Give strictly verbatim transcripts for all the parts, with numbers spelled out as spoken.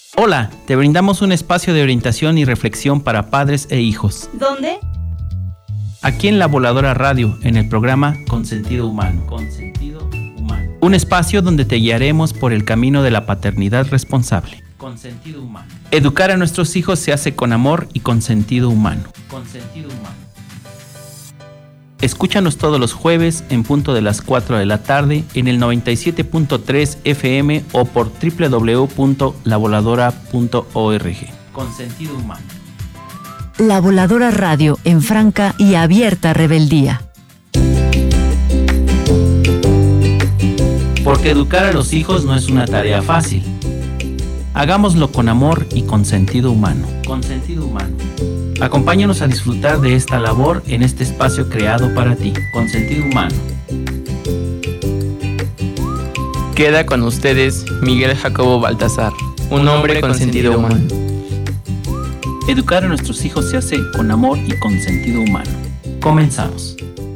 Hola, te brindamos un espacio de orientación y reflexión para padres e hijos. ¿Dónde? Aquí en La Voladora Radio, en el programa Consentido Humano. Consentido Humano. Un espacio donde te guiaremos por el camino de la paternidad responsable. Consentido Humano. Educar a nuestros hijos se hace con amor y con sentido humano. Consentido Humano. Escúchanos todos los jueves en punto de las cuatro de la tarde en el noventa y siete punto tres F M o por doble u doble u doble u punto la voladora punto org. Con sentido humano. La Voladora Radio, en franca y abierta rebeldía. Porque educar a los hijos no es una tarea fácil. Hagámoslo con amor y con sentido humano. Con sentido humano. Acompáñanos a disfrutar de esta labor en este espacio creado para ti, con sentido humano. Queda con ustedes Miguel Jacobo Baltasar, un, un hombre con, con sentido, sentido humano. humano. Educar a nuestros hijos se hace con amor y con sentido humano. Comenzamos.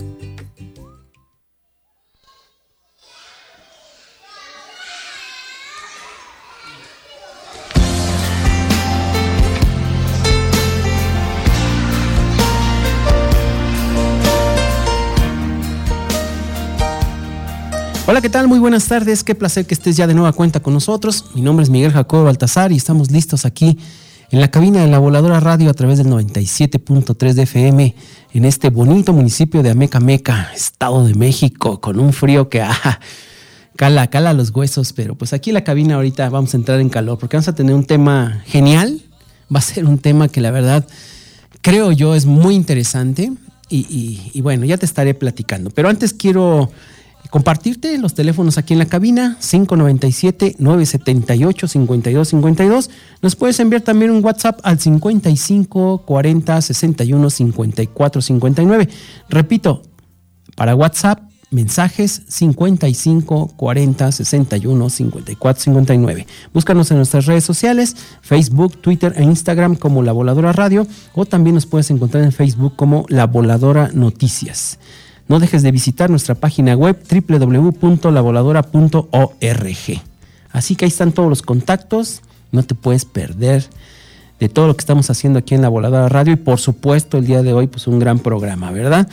Hola, ¿qué tal? Muy buenas tardes. Qué placer que estés ya de nueva cuenta con nosotros. Mi nombre es Miguel Jacobo Baltasar y estamos listos aquí en la cabina de La Voladora Radio a través del noventa y siete punto tres de F M en este bonito municipio de Amecameca, Estado de México, con un frío que ah, cala, cala los huesos. Pero pues aquí en la cabina ahorita vamos a entrar en calor porque vamos a tener un tema genial. Va a ser un tema que la verdad creo yo es muy interesante y, y, y bueno, ya te estaré platicando. Pero antes quiero compartirte los teléfonos aquí en la cabina, cinco noventa y siete, nueve setenta y ocho, cincuenta y dos cincuenta y dos. Nos puedes enviar también un WhatsApp al cincuenta y cinco, cuarenta, sesenta y uno, cincuenta y cuatro, cincuenta y nueve. Repito, para WhatsApp, mensajes cincuenta y cinco, cuarenta, sesenta y uno, cincuenta y cuatro, cincuenta y nueve. Búscanos en nuestras redes sociales, Facebook, Twitter e Instagram como La Voladora Radio, o también nos puedes encontrar en Facebook como La Voladora Noticias. No dejes de visitar nuestra página web doble u doble u doble u punto la voladora punto org. Así que ahí están todos los contactos. No te puedes perder de todo lo que estamos haciendo aquí en La Voladora Radio. Y por supuesto, el día de hoy, pues un gran programa, ¿verdad?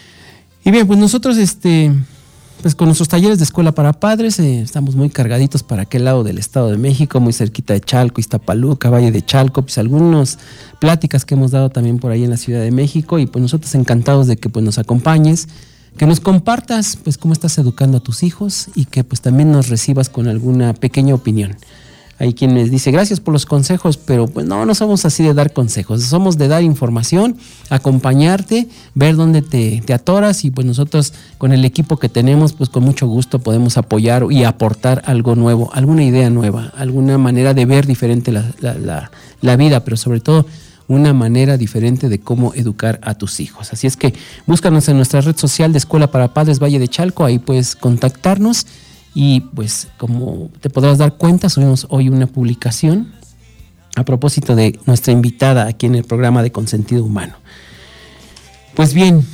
Y bien, pues nosotros, este, pues con nuestros talleres de escuela para padres, eh, estamos muy cargaditos para aquel lado del Estado de México, muy cerquita de Chalco, Iztapaluca, Valle de Chalco, pues algunas pláticas que hemos dado también por ahí en la Ciudad de México. Y pues nosotros encantados de que pues nos acompañes, que nos compartas pues cómo estás educando a tus hijos y que pues también nos recibas con alguna pequeña opinión. Hay quien les dice gracias por los consejos, pero pues no, no somos así de dar consejos, somos de dar información, acompañarte, ver dónde te, te atoras y pues nosotros con el equipo que tenemos pues con mucho gusto podemos apoyar y aportar algo nuevo, alguna idea nueva, alguna manera de ver diferente la, la, la, la vida, pero sobre todo una manera diferente de cómo educar a tus hijos. Así es que búscanos en nuestra red social de Escuela para Padres Valle de Chalco, ahí puedes contactarnos y pues como te podrás dar cuenta, subimos hoy una publicación a propósito de nuestra invitada aquí en el programa de Consentido Humano. Pues bien,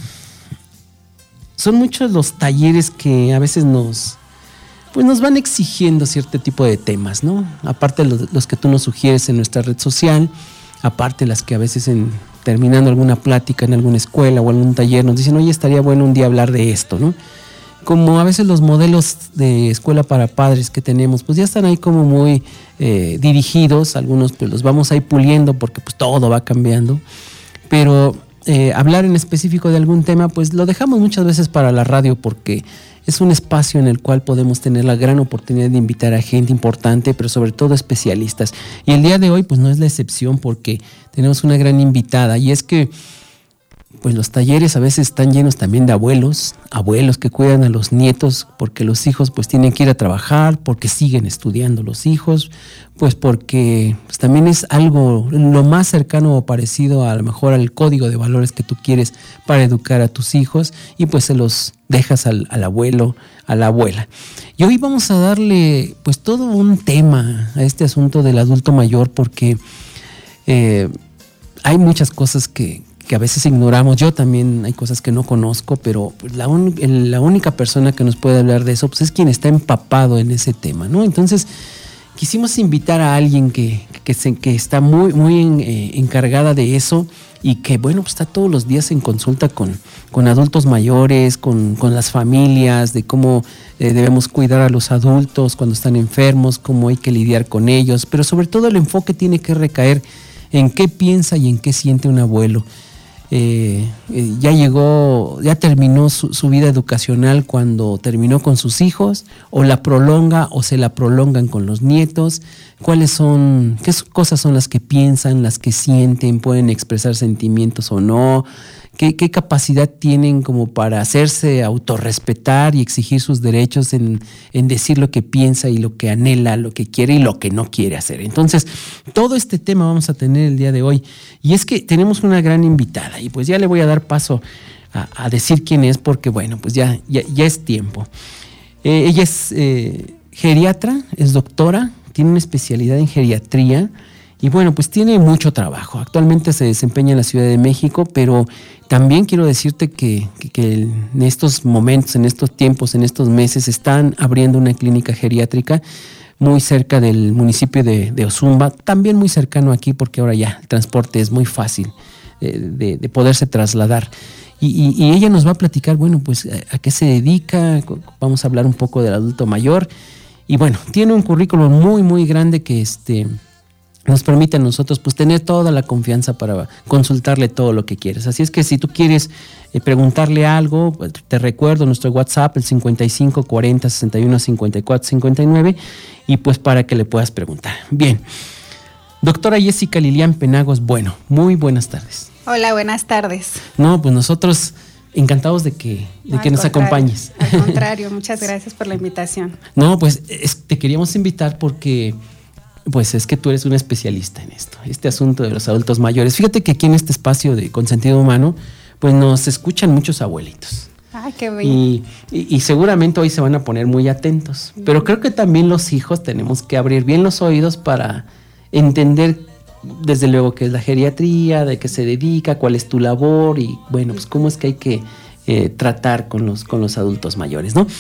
son muchos los talleres que a veces nos, pues nos van exigiendo cierto tipo de temas, ¿no? Aparte de los, los que tú nos sugieres en nuestra red social, aparte las que a veces en, terminando alguna plática en alguna escuela o algún taller nos dicen, oye, estaría bueno un día hablar de esto, ¿no? Como a veces los modelos de escuela para padres que tenemos, pues ya están ahí como muy eh, dirigidos, algunos pues los vamos a ir puliendo porque pues todo va cambiando, pero eh, hablar en específico de algún tema, pues lo dejamos muchas veces para la radio porque es un espacio en el cual podemos tener la gran oportunidad de invitar a gente importante, pero sobre todo especialistas. Y el día de hoy pues no es la excepción porque tenemos una gran invitada y es que pues los talleres a veces están llenos también de abuelos, abuelos que cuidan a los nietos porque los hijos pues tienen que ir a trabajar, porque siguen estudiando los hijos, pues porque pues, también es algo lo más cercano o parecido a lo mejor al código de valores que tú quieres para educar a tus hijos y pues se los dejas al, al abuelo, a la abuela. Y hoy vamos a darle pues todo un tema a este asunto del adulto mayor porque eh, hay muchas cosas que que a veces ignoramos. Yo también hay cosas que no conozco, pero pues la, un, la única persona que nos puede hablar de eso pues es quien está empapado en ese tema, ¿no? Entonces quisimos invitar a alguien que, que que, se, que está muy, muy en, eh, encargada de eso y que, bueno, pues está todos los días en consulta con, con adultos mayores, con, con las familias, de cómo eh, debemos cuidar a los adultos cuando están enfermos, cómo hay que lidiar con ellos, pero sobre todo el enfoque tiene que recaer en qué piensa y en qué siente un abuelo. Eh, eh, ya llegó, ya terminó su, su vida educacional cuando terminó con sus hijos, o la prolonga o se la prolongan con los nietos. ¿Cuáles son, qué cosas son las que piensan, las que sienten, pueden expresar sentimientos o no? ¿Qué, qué capacidad tienen como para hacerse autorrespetar y exigir sus derechos en, en decir lo que piensa y lo que anhela, lo que quiere y lo que no quiere hacer? Entonces, todo este tema vamos a tener el día de hoy. Y es que tenemos una gran invitada y pues ya le voy a dar paso a, a decir quién es porque, bueno, pues ya, ya, ya es tiempo. Eh, ella es eh, geriatra, es doctora, tiene una especialidad en geriatría. Y bueno, pues tiene mucho trabajo. Actualmente se desempeña en la Ciudad de México, pero también quiero decirte que, que, que en estos momentos, en estos tiempos, en estos meses, están abriendo una clínica geriátrica muy cerca del municipio de, de Ozumba, también muy cercano aquí porque ahora ya el transporte es muy fácil eh, de, de poderse trasladar. Y, y, y ella nos va a platicar, bueno, pues a, a qué se dedica, vamos a hablar un poco del adulto mayor. Y bueno, tiene un currículum muy, muy grande que este... nos permite a nosotros pues tener toda la confianza para consultarle todo lo que quieres. Así es que si tú quieres eh, preguntarle algo, te recuerdo nuestro WhatsApp, el cincuenta y cinco cuarenta sesenta y uno cincuenta y cuatro cincuenta y nueve, y pues para que le puedas preguntar. Bien, doctora Jessica Lilian Penagos, bueno, muy buenas tardes. Hola, buenas tardes. No, pues nosotros encantados de que, de no, que nos contrario, acompañes. Al contrario, muchas gracias por la invitación. No, pues es, te queríamos invitar porque... pues es que tú eres un especialista en esto, este asunto de los adultos mayores. Fíjate que aquí en este espacio de Consentido Humano, pues nos escuchan muchos abuelitos. Ay, qué bello. Y, y, y seguramente hoy se van a poner muy atentos. Pero creo que también los hijos tenemos que abrir bien los oídos para entender, desde luego, qué es la geriatría, de qué se dedica, cuál es tu labor y, bueno, pues cómo es que hay que eh, tratar con los, con los adultos mayores, ¿no?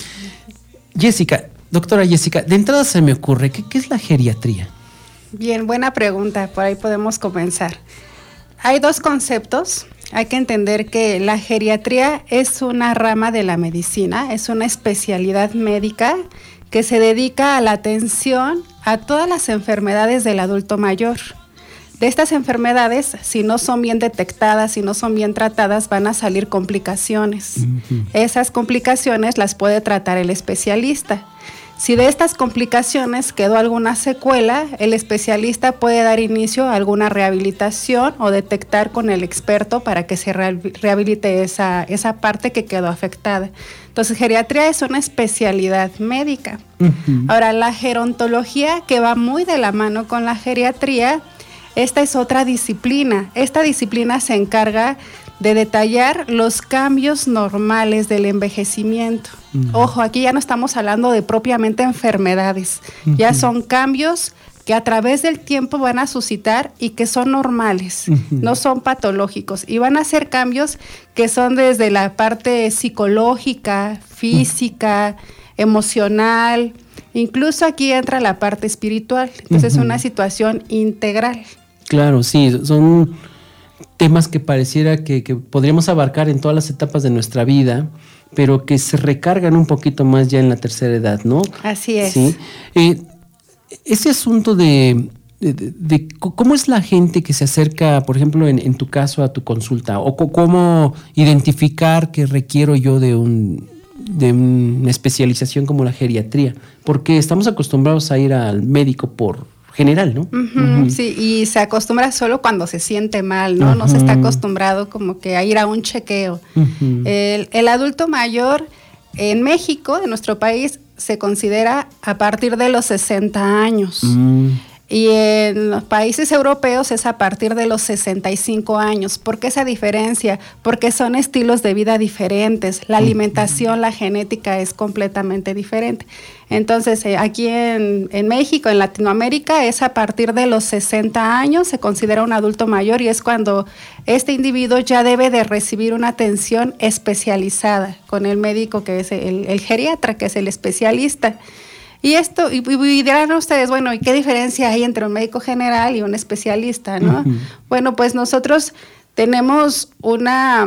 Jessica, doctora Jessica, de entrada se me ocurre, ¿qué, qué es la geriatría? Bien, buena pregunta, por ahí podemos comenzar. Hay dos conceptos. Hay que entender que la geriatría es una rama de la medicina, es una especialidad médica que se dedica a la atención a todas las enfermedades del adulto mayor. De estas enfermedades, si no son bien detectadas, si no son bien tratadas, van a salir complicaciones. Uh-huh. Esas complicaciones las puede tratar el especialista. Si de estas complicaciones quedó alguna secuela, el especialista puede dar inicio a alguna rehabilitación o detectar con el experto para que se rehabilite esa, esa parte que quedó afectada. Entonces, geriatría es una especialidad médica. Uh-huh. Ahora, la gerontología, que va muy de la mano con la geriatría, esta es otra disciplina. Esta disciplina se encarga de detallar los cambios normales del envejecimiento. Uh-huh. Ojo, aquí ya no estamos hablando de propiamente enfermedades, uh-huh. ya son cambios que a través del tiempo van a suscitar y que son normales, uh-huh. no son patológicos, y van a ser cambios que son desde la parte psicológica, física, uh-huh. emocional, incluso aquí entra la parte espiritual, entonces uh-huh. es una situación integral. Claro, sí, son temas que pareciera que, que podríamos abarcar en todas las etapas de nuestra vida, pero que se recargan un poquito más ya en la tercera edad, ¿no? Así es. Sí. Eh, ese asunto de, de, de, de cómo es la gente que se acerca, por ejemplo, en, en tu caso, a tu consulta, o c- cómo identificar que requiero yo de un de una especialización como la geriatría, porque estamos acostumbrados a ir al médico por general, ¿no? Uh-huh, uh-huh. Sí, y se acostumbra solo cuando se siente mal, ¿no? Uh-huh. No se está acostumbrado como que a ir a un chequeo. Uh-huh. El, el adulto mayor en México, en nuestro país, se considera a partir de los sesenta años. Uh-huh. Y en los países europeos es a partir de los sesenta y cinco años. ¿Por qué esa diferencia? Porque son estilos de vida diferentes. La alimentación, la genética es completamente diferente. Entonces, eh, aquí en, en México, en Latinoamérica, es a partir de los sesenta años, se considera un adulto mayor y es cuando este individuo ya debe de recibir una atención especializada con el médico que es el, el geriatra, que es el especialista. Y esto, y, y dirán ustedes, bueno, ¿y qué diferencia hay entre un médico general y un especialista, no? Uh-huh. Bueno, pues nosotros tenemos una,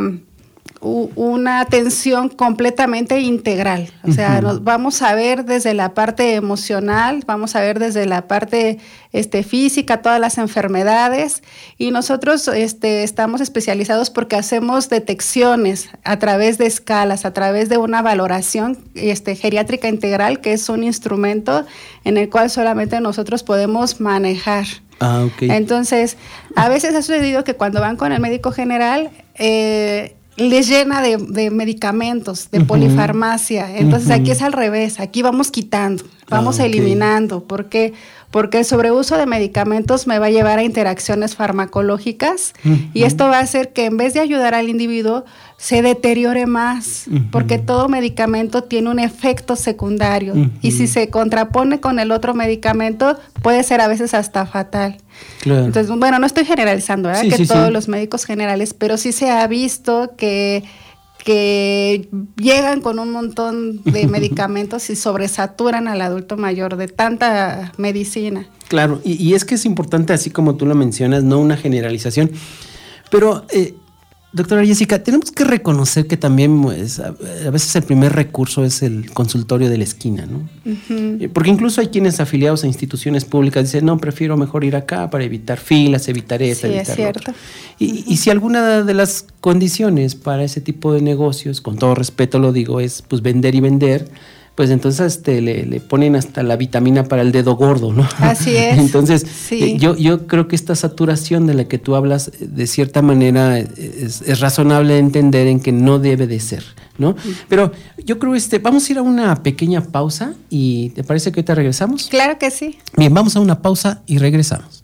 una atención completamente integral. O sea, uh-huh. nos vamos a ver desde la parte emocional, vamos a ver desde la parte este, física, todas las enfermedades, y nosotros este, estamos especializados porque hacemos detecciones a través de escalas, a través de una valoración este, geriátrica integral, que es un instrumento en el cual solamente nosotros podemos manejar. Ah, okay. Entonces, a veces ha sucedido que cuando van con el médico general, eh, les llena de, de medicamentos, de uh-huh. polifarmacia. Entonces, uh-huh. aquí es al revés, aquí vamos quitando, vamos ah, okay. eliminando. ¿Por qué? Porque el sobreuso de medicamentos me va a llevar a interacciones farmacológicas uh-huh. y esto va a hacer que en vez de ayudar al individuo, se deteriore más, uh-huh. porque todo medicamento tiene un efecto secundario uh-huh. y si se contrapone con el otro medicamento, puede ser a veces hasta fatal. Claro. Entonces, bueno, no estoy generalizando, ¿verdad? Sí, que sí, todos sí. los médicos generales, pero sí se ha visto que que llegan con un montón de medicamentos y sobresaturan al adulto mayor de tanta medicina. Claro, y, y es que es importante, así como tú lo mencionas, no una generalización, pero eh, doctora Jessica, tenemos que reconocer que también pues, a, a veces el primer recurso es el consultorio de la esquina, ¿no? Uh-huh. Porque incluso hay quienes afiliados a instituciones públicas dicen, no, prefiero mejor ir acá para evitar filas, evitar esto, sí, evitar es cierto. lo otro. Y, uh-huh. y si alguna de las condiciones para ese tipo de negocios, con todo respeto lo digo, es pues vender y vender, pues entonces este, le, le ponen hasta la vitamina para el dedo gordo, ¿no? Así es. Entonces, sí. eh, yo, yo creo que esta saturación de la que tú hablas, de cierta manera, es, es razonable entender en que no debe de ser, ¿no? Uh-huh. Pero yo creo, este, vamos a ir a una pequeña pausa y ¿te parece que ahorita regresamos? Claro que sí. Bien, vamos a una pausa y regresamos.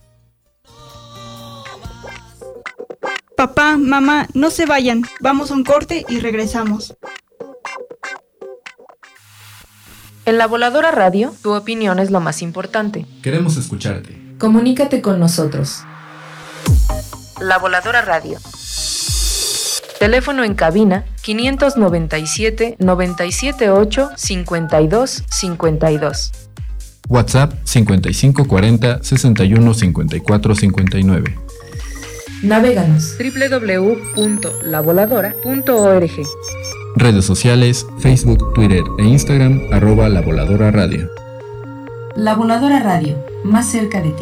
Papá, mamá, no se vayan. Vamos a un corte y regresamos. En La Voladora Radio, tu opinión es lo más importante. Queremos escucharte. Comunícate con nosotros. La Voladora Radio. Teléfono en cabina quinientos noventa y siete, noventa y siete ocho, cincuenta y dos, cincuenta y dos. WhatsApp cincuenta y cinco cuarenta, sesenta y uno, cincuenta y cuatro, cincuenta y nueve. Navéganos doble u doble u doble u punto la voladora punto org. Redes sociales, Facebook, Twitter e Instagram, arroba La Voladora Radio. La Voladora Radio, más cerca de ti.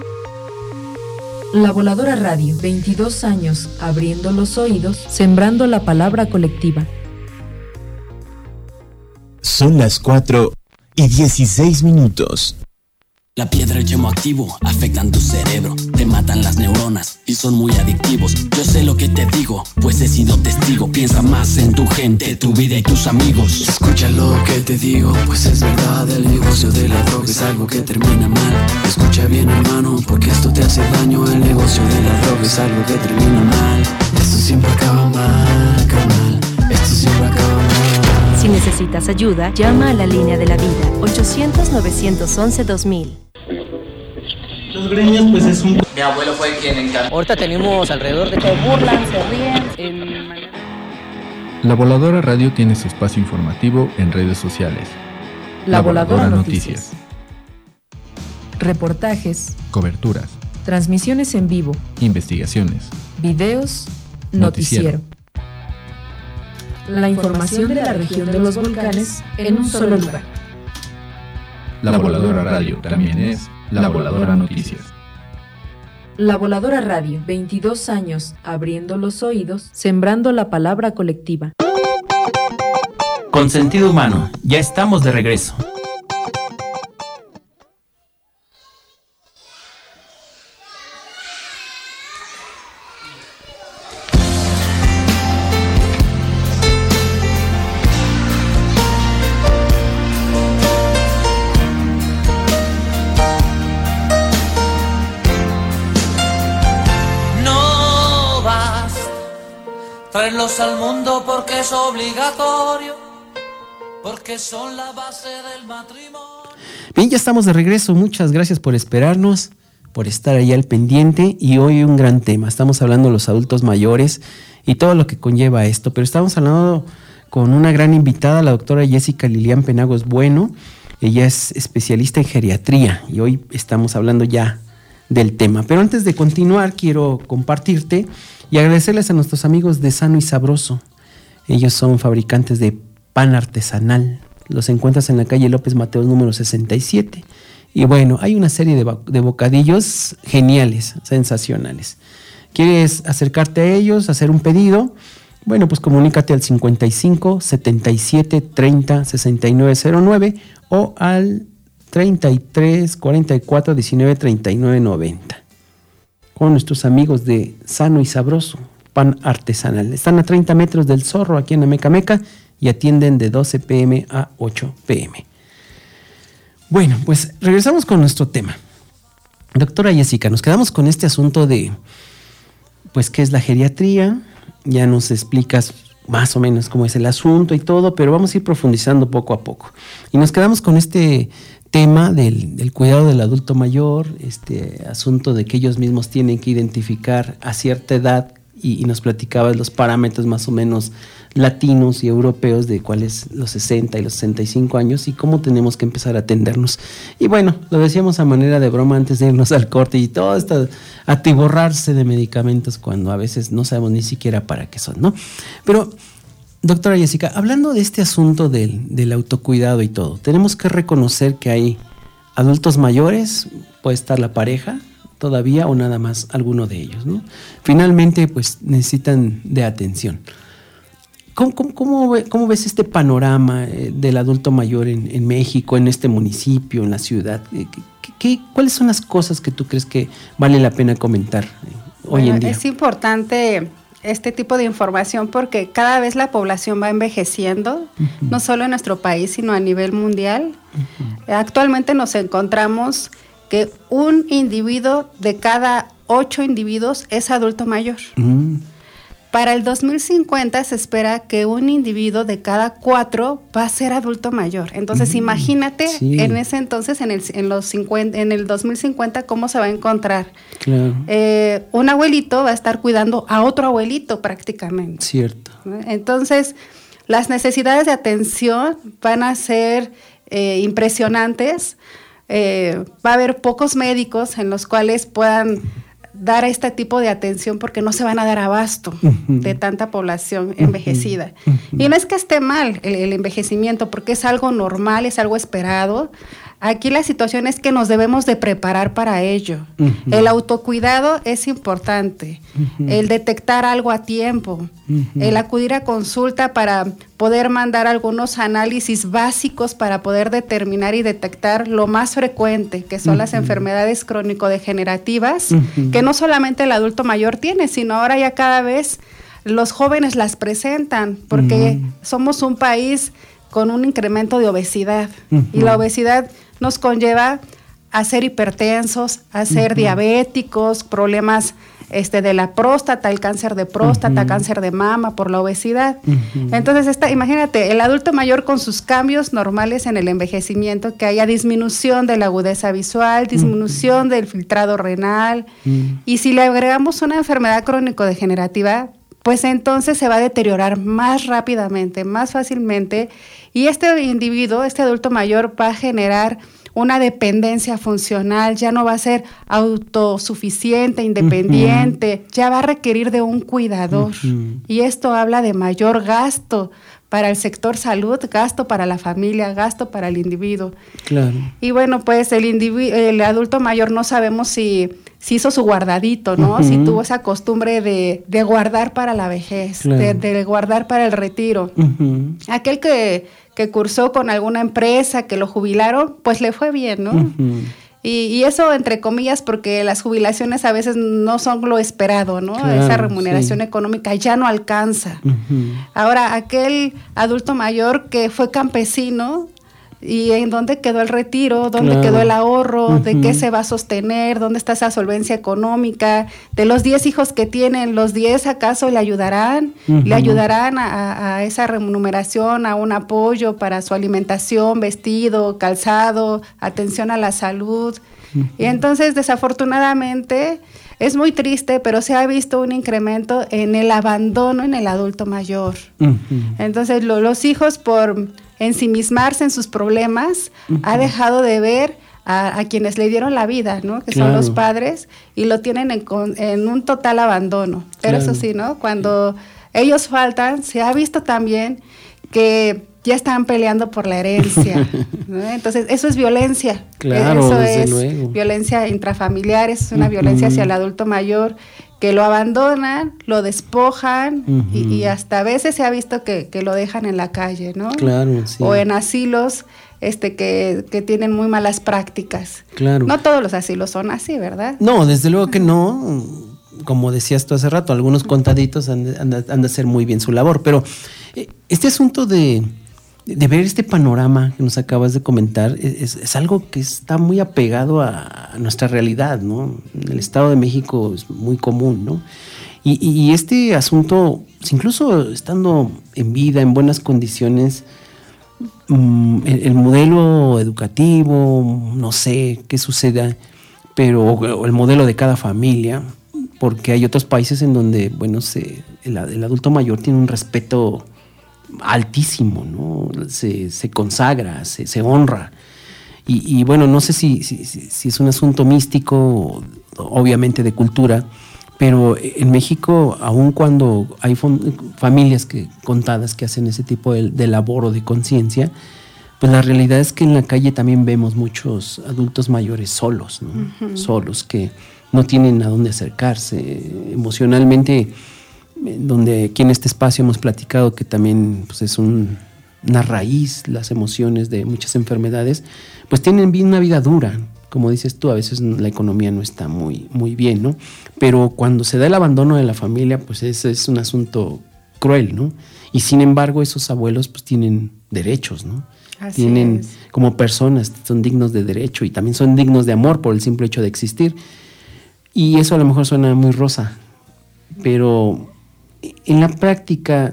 La Voladora Radio, veintidós años, abriendo los oídos, sembrando la palabra colectiva. Son las cuatro y dieciséis minutos. La piedra y el yemo activo afectan tu cerebro, te matan las neuronas y son muy adictivos. Yo sé lo que te digo, pues he sido testigo. Piensa más en tu gente, tu vida y tus amigos. Escucha lo que te digo, pues es verdad. El negocio de la droga es algo que termina mal. Escucha bien, hermano, porque esto te hace daño. El negocio de la droga es algo que termina mal. Esto siempre acaba mal, carnal. Esto siempre acaba mal. Si necesitas ayuda, llama a la línea de la vida, ochocientos, novecientos once, dos mil. Los gremios, pues es un... Mi abuelo fue quien encargó. Ahorita tenemos alrededor de... Se burlan, se ríen. En... La Voladora Radio tiene su espacio informativo en redes sociales. La, La Voladora, Voladora Noticias. Noticias. Reportajes. Coberturas. Transmisiones en vivo. Investigaciones. Videos. Noticiero. noticiero. La información de la región de los volcanes en un solo lugar. La Voladora Radio también es La Voladora Noticias. La Voladora Radio, veintidós años, abriendo los oídos, sembrando la palabra colectiva. Con sentido humano, ya estamos de regreso. Traerlos al mundo porque es obligatorio, porque son la base del matrimonio. Bien, ya estamos de regreso. Muchas gracias por esperarnos, por estar ahí al pendiente. Y hoy un gran tema. Estamos hablando de los adultos mayores y todo lo que conlleva esto. Pero estamos hablando con una gran invitada, la doctora Jessica Lilian Penagos Bueno. Ella es especialista en geriatría y hoy estamos hablando ya del tema. Pero antes de continuar, quiero compartirte y agradecerles a nuestros amigos de Sano y Sabroso. Ellos son fabricantes de pan artesanal. Los encuentras en la calle López Mateos número sesenta y siete. Y bueno, hay una serie de, de bocadillos geniales, sensacionales. ¿Quieres acercarte a ellos, hacer un pedido? Bueno, pues comunícate al cincuenta y cinco, setenta y siete, treinta, sesenta y nueve cero nueve o al treinta y tres, cuarenta y cuatro, diecinueve, treinta y nueve, noventa. Con nuestros amigos de Sano y Sabroso, pan artesanal. Están a treinta metros del Zorro, aquí en Amecameca, y atienden de doce pm a ocho pm. Bueno, pues regresamos con nuestro tema. Doctora Jessica, nos quedamos con este asunto de, pues, ¿qué es la geriatría? Ya nos explicas más o menos cómo es el asunto y todo, pero vamos a ir profundizando poco a poco. Y nos quedamos con este tema del, del cuidado del adulto mayor, este asunto de que ellos mismos tienen que identificar a cierta edad, y, y nos platicabas los parámetros más o menos latinos y europeos de cuáles los sesenta y los sesenta y cinco años y cómo tenemos que empezar a atendernos. Y bueno, lo decíamos a manera de broma antes de irnos al corte y todo esto, atiborrarse de medicamentos cuando a veces no sabemos ni siquiera para qué son, ¿no? Pero, doctora Jessica, hablando de este asunto del, del autocuidado y todo, tenemos que reconocer que hay adultos mayores, puede estar la pareja todavía o nada más alguno de ellos, ¿no? Finalmente, pues necesitan de atención. ¿Cómo, cómo, cómo, cómo ves este panorama eh, del adulto mayor en, en México, en este municipio, en la ciudad? ¿Qué, qué, ¿Cuáles son las cosas que tú crees que vale la pena comentar eh, hoy bueno, en día? Es importante este tipo de información porque cada vez la población va envejeciendo, uh-huh. no solo en nuestro país, sino a nivel mundial. Uh-huh. Actualmente nos encontramos que un individuo de cada ocho individuos es adulto mayor. Uh-huh. Para el dos mil cincuenta se espera que un individuo de cada cuatro va a ser adulto mayor. Entonces, uh-huh. imagínate sí. en ese entonces, en el, en, los cincuenta, en el dos mil cincuenta, cómo se va a encontrar. Claro. Eh, un abuelito va a estar cuidando a otro abuelito prácticamente. Cierto. Entonces, las necesidades de atención van a ser eh, impresionantes. Eh, va a haber pocos médicos en los cuales puedan dar este tipo de atención porque no se van a dar abasto uh-huh. de tanta población envejecida. Uh-huh. Y no es que esté mal el, el envejecimiento, porque es algo normal, es algo esperado. Aquí la situación es que nos debemos de preparar para ello. Uh-huh. El autocuidado es importante, uh-huh. el detectar algo a tiempo, uh-huh. el acudir a consulta para poder mandar algunos análisis básicos para poder determinar y detectar lo más frecuente, que son uh-huh. las enfermedades crónico-degenerativas, uh-huh. que no solamente el adulto mayor tiene, sino ahora ya cada vez los jóvenes las presentan, porque uh-huh. somos un país con un incremento de obesidad, uh-huh. y la obesidad nos conlleva a ser hipertensos, a ser uh-huh. diabéticos, problemas este, de la próstata, el cáncer de próstata, uh-huh. cáncer de mama por la obesidad. Uh-huh. Entonces, esta, imagínate, el adulto mayor con sus cambios normales en el envejecimiento, que haya disminución de la agudeza visual, disminución uh-huh. del filtrado renal, uh-huh. y si le agregamos una enfermedad crónico-degenerativa, pues entonces se va a deteriorar más rápidamente, más fácilmente, y este individuo, este adulto mayor, va a generar una dependencia funcional, ya no va a ser autosuficiente, independiente, uh-huh. ya va a requerir de un cuidador. Uh-huh. Y esto habla de mayor gasto para el sector salud, gasto para la familia, gasto para el individuo. Claro. Y bueno, pues el individuo, el adulto mayor no sabemos si, si hizo su guardadito, ¿no? Uh-huh. Si tuvo esa costumbre de, de guardar para la vejez, claro. de, de guardar para el retiro. Uh-huh. Aquel que, que cursó con alguna empresa, que lo jubilaron, pues le fue bien, ¿no? Uh-huh. Y, y eso entre comillas porque las jubilaciones a veces no son lo esperado, ¿no? Claro, esa remuneración sí. económica ya no alcanza. Uh-huh. Ahora, aquel adulto mayor que fue campesino, ¿y en dónde quedó el retiro? ¿Dónde claro. quedó el ahorro? Uh-huh. ¿De qué se va a sostener? ¿Dónde está esa solvencia económica? De los diez hijos que tienen, ¿los diez acaso le ayudarán? Uh-huh. ¿Le ayudarán a, a esa remuneración, a un apoyo para su alimentación, vestido, calzado, atención a la salud? Uh-huh. Y entonces, desafortunadamente, es muy triste, pero se ha visto un incremento en el abandono en el adulto mayor. Uh-huh. Entonces, lo, los hijos por ensimismarse en sus problemas, uh-huh. ha dejado de ver a, a quienes le dieron la vida, ¿no? Que claro. son los padres, y lo tienen en, en un total abandono. Pero claro. eso sí, ¿no? Cuando ellos faltan, se ha visto también que ya están peleando por la herencia, ¿no? Entonces, eso es violencia. Claro, eso desde es luego. Violencia intrafamiliar, es una uh-huh. violencia hacia el adulto mayor, que lo abandonan, lo despojan, uh-huh. y, y hasta a veces se ha visto que, que lo dejan en la calle, ¿no? Claro, sí. O en asilos este que, que tienen muy malas prácticas. Claro. No todos los asilos son así, ¿verdad? No, desde luego que no. Como decías tú hace rato, algunos contaditos han de, han de, han de hacer muy bien su labor, pero este asunto de, de ver este panorama que nos acabas de comentar es, es algo que está muy apegado a, a nuestra realidad, ¿no? En el Estado de México es muy común, ¿no? Y, y este asunto, incluso estando en vida, en buenas condiciones, um, el, el modelo educativo, no sé qué suceda, pero el modelo de cada familia, porque hay otros países en donde, bueno, se, el, el adulto mayor tiene un respeto altísimo, ¿no? Se, se consagra, se, se honra. Y, y bueno, no sé si, si, si es un asunto místico, obviamente de cultura, pero en México, aun cuando hay familias que, contadas que hacen ese tipo de, de labor o de conciencia, pues la realidad es que en la calle también vemos muchos adultos mayores solos, ¿no? Uh-huh. Solos, que no tienen a dónde acercarse emocionalmente, donde aquí en este espacio hemos platicado que también pues, es un, una raíz, las emociones de muchas enfermedades, pues tienen una vida dura. Como dices tú, a veces la economía no está muy, muy bien, ¿no? Pero cuando se da el abandono de la familia, pues ese es un asunto cruel, ¿no? Y sin embargo, esos abuelos pues tienen derechos, ¿no? Así tienen es. Como personas, son dignos de derecho y también son dignos de amor por el simple hecho de existir. Y eso a lo mejor suena muy rosa, pero en la práctica,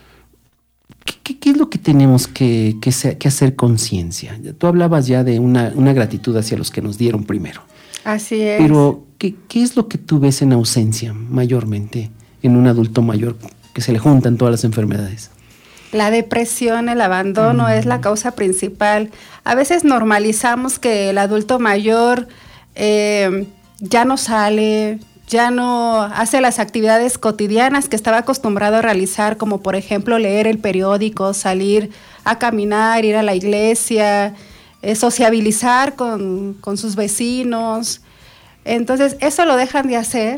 ¿qué, qué es lo que tenemos que, que, se, que hacer conciencia? Tú hablabas ya de una, una gratitud hacia los que nos dieron primero. Así es. Pero, ¿qué, qué es lo que tú ves en ausencia mayormente en un adulto mayor que se le juntan todas las enfermedades? La depresión, el abandono mm. es la causa principal. A veces normalizamos que el adulto mayor eh, ya no sale, ya no hace las actividades cotidianas que estaba acostumbrado a realizar, como por ejemplo leer el periódico, salir a caminar, ir a la iglesia, eh, sociabilizar con, con sus vecinos. Entonces, eso lo dejan de hacer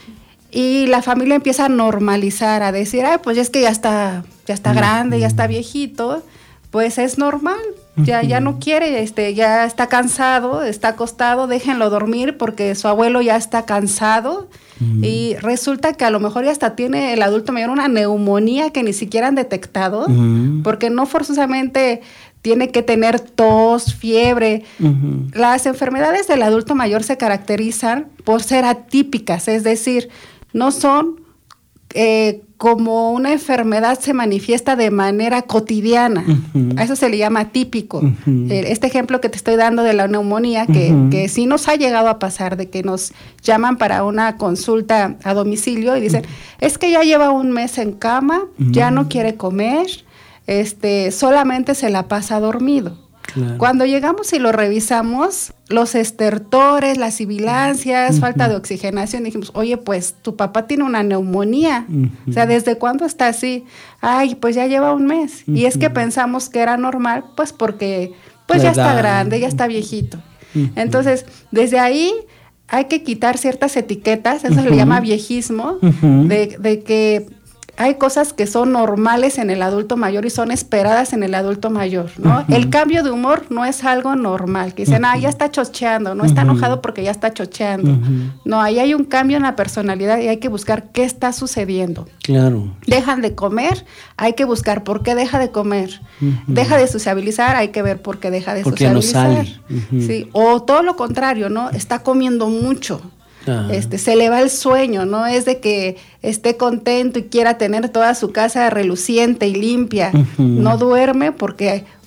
y la familia empieza a normalizar, a decir, ay, pues es que ya está, ya está grande, ya está viejito, pues es normal. Ya, ya no quiere, este, ya está cansado, está acostado, déjenlo dormir porque su abuelo ya está cansado. Uh-huh. Y resulta que a lo mejor ya hasta tiene el adulto mayor una neumonía que ni siquiera han detectado, uh-huh. porque no forzosamente tiene que tener tos, fiebre. Uh-huh. Las enfermedades del adulto mayor se caracterizan por ser atípicas, es decir, no son eh, como una enfermedad se manifiesta de manera cotidiana. Uh-huh. A eso se le llama atípico. Uh-huh. Este ejemplo que te estoy dando de la neumonía, que, uh-huh. que sí nos ha llegado a pasar, de que nos llaman para una consulta a domicilio y dicen, uh-huh. es que ya lleva un mes en cama, uh-huh. ya no quiere comer, este, solamente se la pasa dormido. Claro. Cuando llegamos y lo revisamos, los estertores, las sibilancias, uh-huh. falta de oxigenación, dijimos, oye, pues tu papá tiene una neumonía. Uh-huh. O sea, ¿desde cuándo está así? Ay, pues ya lleva un mes. Uh-huh. Y es que pensamos que era normal, pues porque pues ya está grande, ya está viejito. Uh-huh. Entonces, desde ahí hay que quitar ciertas etiquetas, eso uh-huh. se le llama viejismo, uh-huh. de, de que hay cosas que son normales en el adulto mayor y son esperadas en el adulto mayor, ¿no? Uh-huh. El cambio de humor no es algo normal, que dicen, uh-huh. ah, ya está chocheando, no uh-huh. está enojado porque ya está chocheando. Uh-huh. No, ahí hay un cambio en la personalidad y hay que buscar qué está sucediendo. Claro. Dejan de comer, hay que buscar por qué deja de comer. Uh-huh. Deja de sociabilizar, hay que ver por qué deja de porque sociabilizar. No sale. Uh-huh. Sí, o todo lo contrario, ¿no? Está comiendo mucho. Este, se le va el sueño, no es de que esté contento y quiera tener toda su casa reluciente y limpia, uh-huh. no duerme porque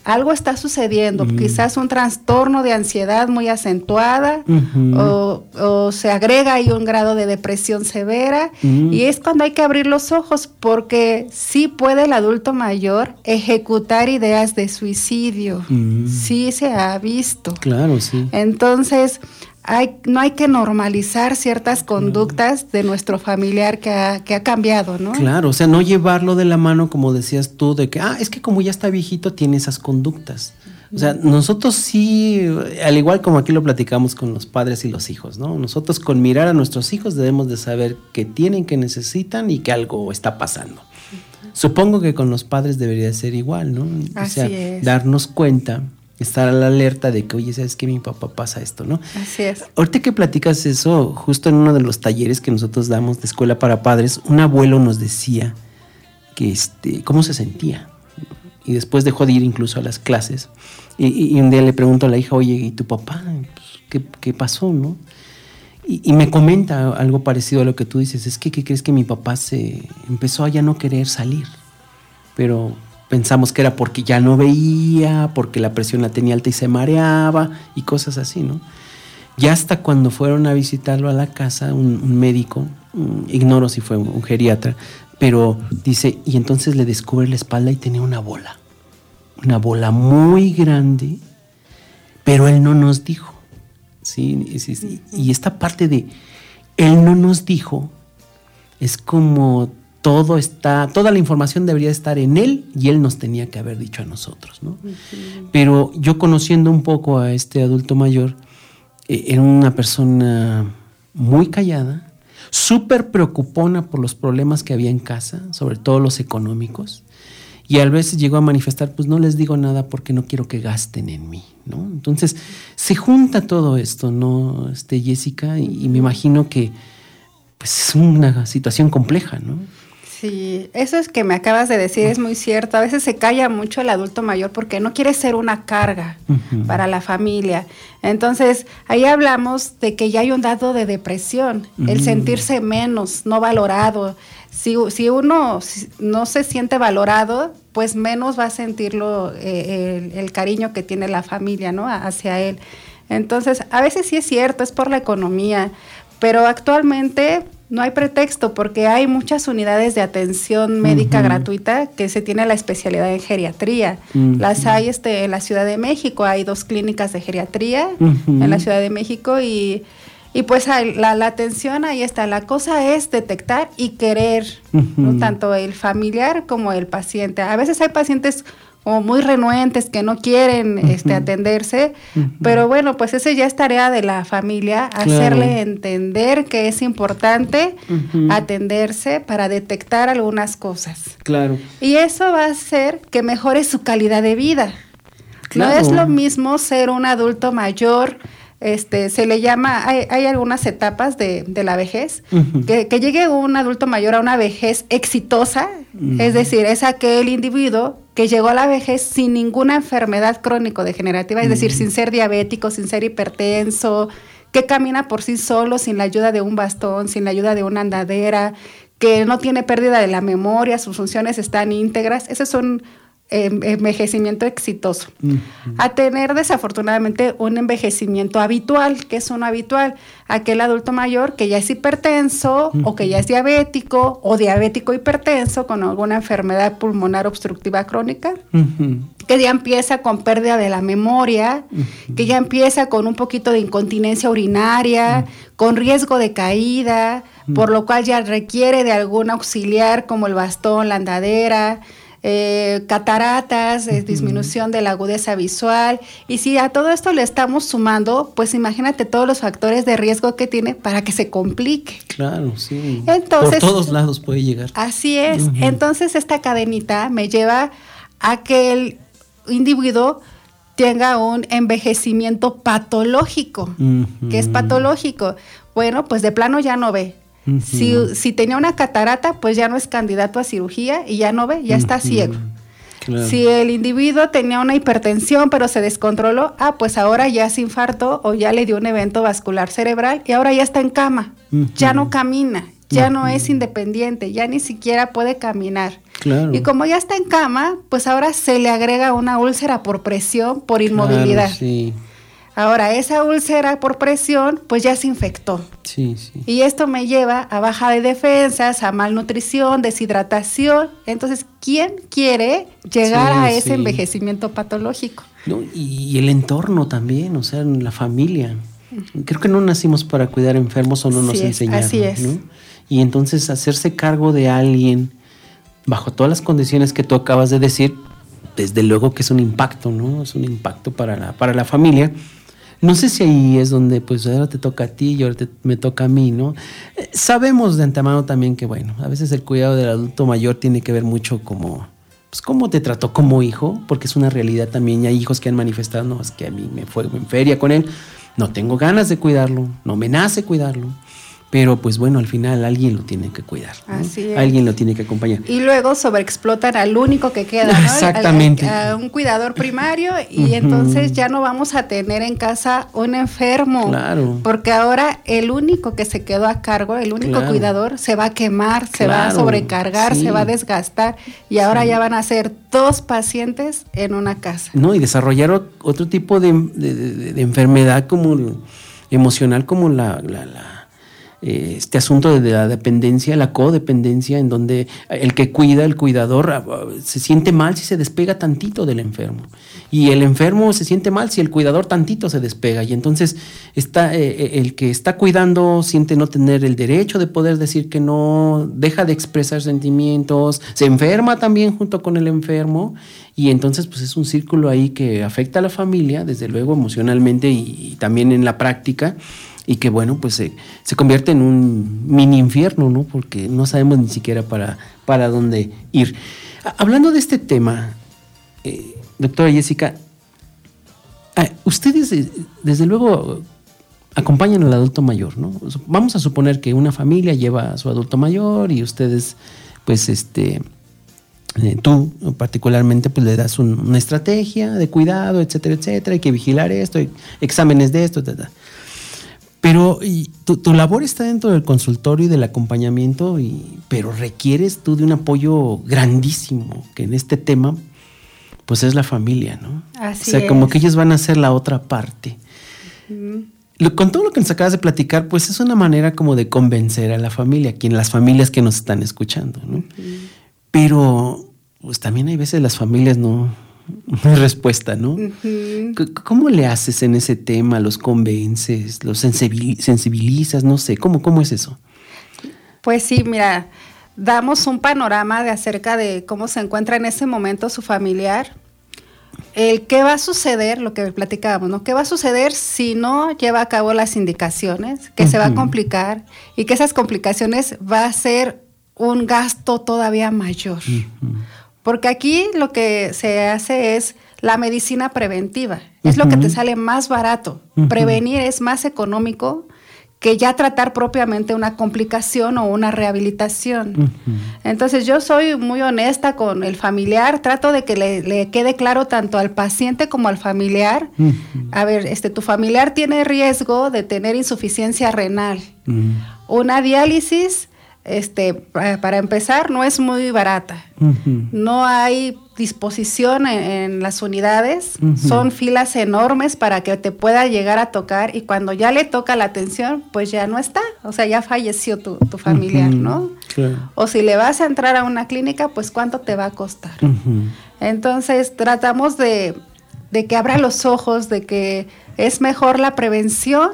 algo está sucediendo, uh-huh. quizás un trastorno de ansiedad muy acentuada, uh-huh. o, o se agrega ahí un grado de depresión severa, uh-huh. y es cuando hay que abrir los ojos, porque sí puede el adulto mayor ejecutar ideas de suicidio, uh-huh. sí se ha visto. Claro, sí. Entonces, Hay, no hay que normalizar ciertas conductas de nuestro familiar que ha, que ha cambiado, ¿no? Claro, o sea, no llevarlo de la mano, como decías tú, de que, ah, es que como ya está viejito, tiene esas conductas. O sea, nosotros sí, al igual como aquí lo platicamos con los padres y los hijos, ¿no? Nosotros con mirar a nuestros hijos debemos de saber qué tienen, qué necesitan y que algo está pasando. Supongo que con los padres debería ser igual, ¿no? Así o sea, es. Darnos cuenta, estar a la alerta de que, oye, ¿sabes qué? Mi papá pasa esto, ¿no? Así es. Ahorita que platicas eso, justo en uno de los talleres que nosotros damos de escuela para padres, un abuelo nos decía que este, cómo se sentía. Y después dejó de ir incluso a las clases. Y, y un día le pregunto a la hija, oye, ¿y tu papá? Pues, ¿qué, qué pasó, no? Y, y me comenta algo parecido a lo que tú dices. Es que, ¿qué crees que mi papá se empezó a ya no querer salir? Pero pensamos que era porque ya no veía, porque la presión la tenía alta y se mareaba y cosas así, ¿no? Ya hasta cuando fueron a visitarlo a la casa, un, un médico, un, ignoro si fue un, un geriatra, pero dice, y entonces le descubre la espalda y tenía una bola, una bola muy grande, pero él no nos dijo, ¿sí? Y, y esta parte de él no nos dijo es como todo está, toda la información debería estar en él y él nos tenía que haber dicho a nosotros, ¿no? Uh-huh. Pero yo conociendo un poco a este adulto mayor, eh, era una persona muy callada, súper preocupona por los problemas que había en casa, sobre todo los económicos, y a veces llegó a manifestar, pues no les digo nada porque no quiero que gasten en mí, ¿no? Entonces se junta todo esto, ¿no, este, Jessica? Y, y me imagino que pues, es una situación compleja, ¿no? Sí, eso es que me acabas de decir es muy cierto. A veces se calla mucho el adulto mayor porque no quiere ser una carga uh-huh. para la familia. Entonces, ahí hablamos de que ya hay un dado de depresión, uh-huh. el sentirse menos, no valorado. Si, si uno no se siente valorado, pues menos va a sentirlo eh, el, el cariño que tiene la familia, ¿no? Hacia él. Entonces, a veces sí es cierto, es por la economía, pero actualmente no hay pretexto porque hay muchas unidades de atención médica uh-huh. gratuita que se tiene la especialidad en geriatría. Uh-huh. Las hay este, en la Ciudad de México, hay dos clínicas de geriatría uh-huh. en la Ciudad de México y, y pues hay, la, la atención ahí está. La cosa es detectar y querer, uh-huh. ¿no? Tanto el familiar como el paciente. A veces hay pacientes como muy renuentes que no quieren uh-huh. este, atenderse, uh-huh. pero bueno, pues ese ya es tarea de la familia, claro. hacerle entender que es importante uh-huh. atenderse para detectar algunas cosas. Claro. Y eso va a hacer que mejore su calidad de vida. Claro. No es lo mismo ser un adulto mayor, este, se le llama, hay, hay algunas etapas de, de la vejez, uh-huh. que, que llegue un adulto mayor a una vejez exitosa, uh-huh. es decir, es aquel individuo que llegó a la vejez sin ninguna enfermedad crónico-degenerativa, es uh-huh. decir, sin ser diabético, sin ser hipertenso, que camina por sí solo, sin la ayuda de un bastón, sin la ayuda de una andadera, que no tiene pérdida de la memoria, sus funciones están íntegras. Esos son envejecimiento exitoso. Uh-huh. A tener desafortunadamente un envejecimiento habitual. ¿Qué es uno habitual? Aquel adulto mayor que ya es hipertenso uh-huh. o que ya es diabético o diabético hipertenso con alguna enfermedad pulmonar obstructiva crónica, uh-huh. que ya empieza con pérdida de la memoria, uh-huh. que ya empieza con un poquito de incontinencia urinaria, uh-huh. con riesgo de caída, uh-huh. por lo cual ya requiere de algún auxiliar como el bastón, la andadera, Eh, cataratas, eh, uh-huh. disminución de la agudeza visual. Y si a todo esto le estamos sumando, pues imagínate todos los factores de riesgo que tiene para que se complique. Claro, sí. Entonces, por todos lados puede llegar. Así es. Uh-huh. Entonces esta cadenita me lleva a que el individuo tenga un envejecimiento patológico. Uh-huh. ¿Qué es patológico? Bueno, pues de plano ya no ve. Uh-huh. Si, si tenía una catarata, pues ya no es candidato a cirugía y ya no ve, ya uh-huh. está ciego. Claro. Si el individuo tenía una hipertensión pero se descontroló, ah, pues ahora ya se infartó o ya le dio un evento vascular cerebral y ahora ya está en cama, uh-huh. ya no camina, ya uh-huh. no es independiente, ya ni siquiera puede caminar. Claro. Y como ya está en cama, pues ahora se le agrega una úlcera por presión, por inmovilidad. Claro, sí. Ahora, esa úlcera por presión, pues ya se infectó. Sí, sí. Y esto me lleva a baja de defensas, a malnutrición, deshidratación. Entonces, ¿quién quiere llegar sí, a ese sí. envejecimiento patológico? No, y el entorno también, o sea, la familia. Creo que no nacimos para cuidar enfermos o no nos sí es, enseñaron. Así es. ¿no? Y entonces hacerse cargo de alguien bajo todas las condiciones que tú acabas de decir, desde luego que es un impacto, ¿no? Es un impacto para la, para la familia. No sé si ahí es donde, pues, ahora te toca a ti y ahora te, me toca a mí, ¿no? Eh, sabemos de antemano también que, bueno, a veces el cuidado del adulto mayor tiene que ver mucho como, pues, cómo te trató como hijo, porque es una realidad también. Y hay hijos que han manifestado, no, es que a mí me fue en feria con él, no tengo ganas de cuidarlo, no me nace cuidarlo. Pero pues bueno, al final alguien lo tiene que cuidar, ¿no? Así es. Alguien lo tiene que acompañar. Y luego sobreexplotan al único que queda, ¿no? Exactamente. A, a un cuidador primario y uh-huh. entonces ya no vamos a tener en casa un enfermo. Claro. Porque ahora el único que se quedó a cargo, el único claro. cuidador, se va a quemar, se claro. va a sobrecargar, sí. se va a desgastar y ahora sí. ya van a ser dos pacientes en una casa. No, y desarrollar otro tipo de, de, de, de enfermedad como emocional, como la... la, la este asunto de la dependencia, la codependencia, en donde el que cuida, el cuidador, se siente mal si se despega tantito del enfermo. Y el enfermo se siente mal si el cuidador tantito se despega. Y entonces está, eh, el que está cuidando siente no tener el derecho de poder decir que no, deja de expresar sentimientos, se enferma también junto con el enfermo. Y entonces pues es un círculo ahí que afecta a la familia, desde luego emocionalmente y, y también en la práctica. Y que bueno, pues se, se convierte en un mini infierno, ¿no? Porque no sabemos ni siquiera para, para dónde ir. Hablando de este tema, eh, doctora Jessica, eh, ustedes eh, desde luego acompañan al adulto mayor, ¿no? Vamos a suponer que una familia lleva a su adulto mayor y ustedes, pues este, eh, tú particularmente, pues le das un, una estrategia de cuidado, etcétera, etcétera, hay que vigilar esto, hay exámenes de esto, etcétera. Pero y, tu, tu labor está dentro del consultorio y del acompañamiento, y, pero requieres tú de un apoyo grandísimo, que en este tema, pues es la familia, ¿no? Así o sea, es. como que ellos van a ser la otra parte. Uh-huh. Lo, con todo lo que nos acabas de platicar, pues es una manera como de convencer a la familia, quien, las familias que nos están escuchando, ¿no? Uh-huh. Pero, pues también hay veces las familias no... No hay respuesta, ¿no? Uh-huh. ¿Cómo le haces en ese tema? ¿Los convences? ¿Los sensibilizas? No sé, ¿cómo, cómo es eso? Pues sí, mira, damos un panorama de acerca de cómo se encuentra en ese momento su familiar. El qué va a suceder, lo que platicábamos, ¿no? ¿Qué va a suceder si no lleva a cabo las indicaciones? Que uh-huh. se va a complicar y que esas complicaciones va a ser un gasto todavía mayor. Uh-huh. Porque aquí lo que se hace es la medicina preventiva. Uh-huh. Es lo que te sale más barato. Uh-huh. Prevenir es más económico que ya tratar propiamente una complicación o una rehabilitación. Uh-huh. Entonces yo soy muy honesta con el familiar, trato de que le, le quede claro tanto al paciente como al familiar. Uh-huh. A ver, este, tu familiar tiene riesgo de tener insuficiencia renal. Uh-huh. Una diálisis... Este, para empezar, no es muy barata. Uh-huh. No hay disposición en, en las unidades. Uh-huh. Son filas enormes para que te pueda llegar a tocar y cuando ya le toca la atención, pues ya no está. O sea, ya falleció tu, tu familiar, uh-huh. ¿no? Claro. O si le vas a entrar a una clínica, pues ¿cuánto te va a costar? Uh-huh. Entonces, tratamos de, de que abra los ojos, de que es mejor la prevención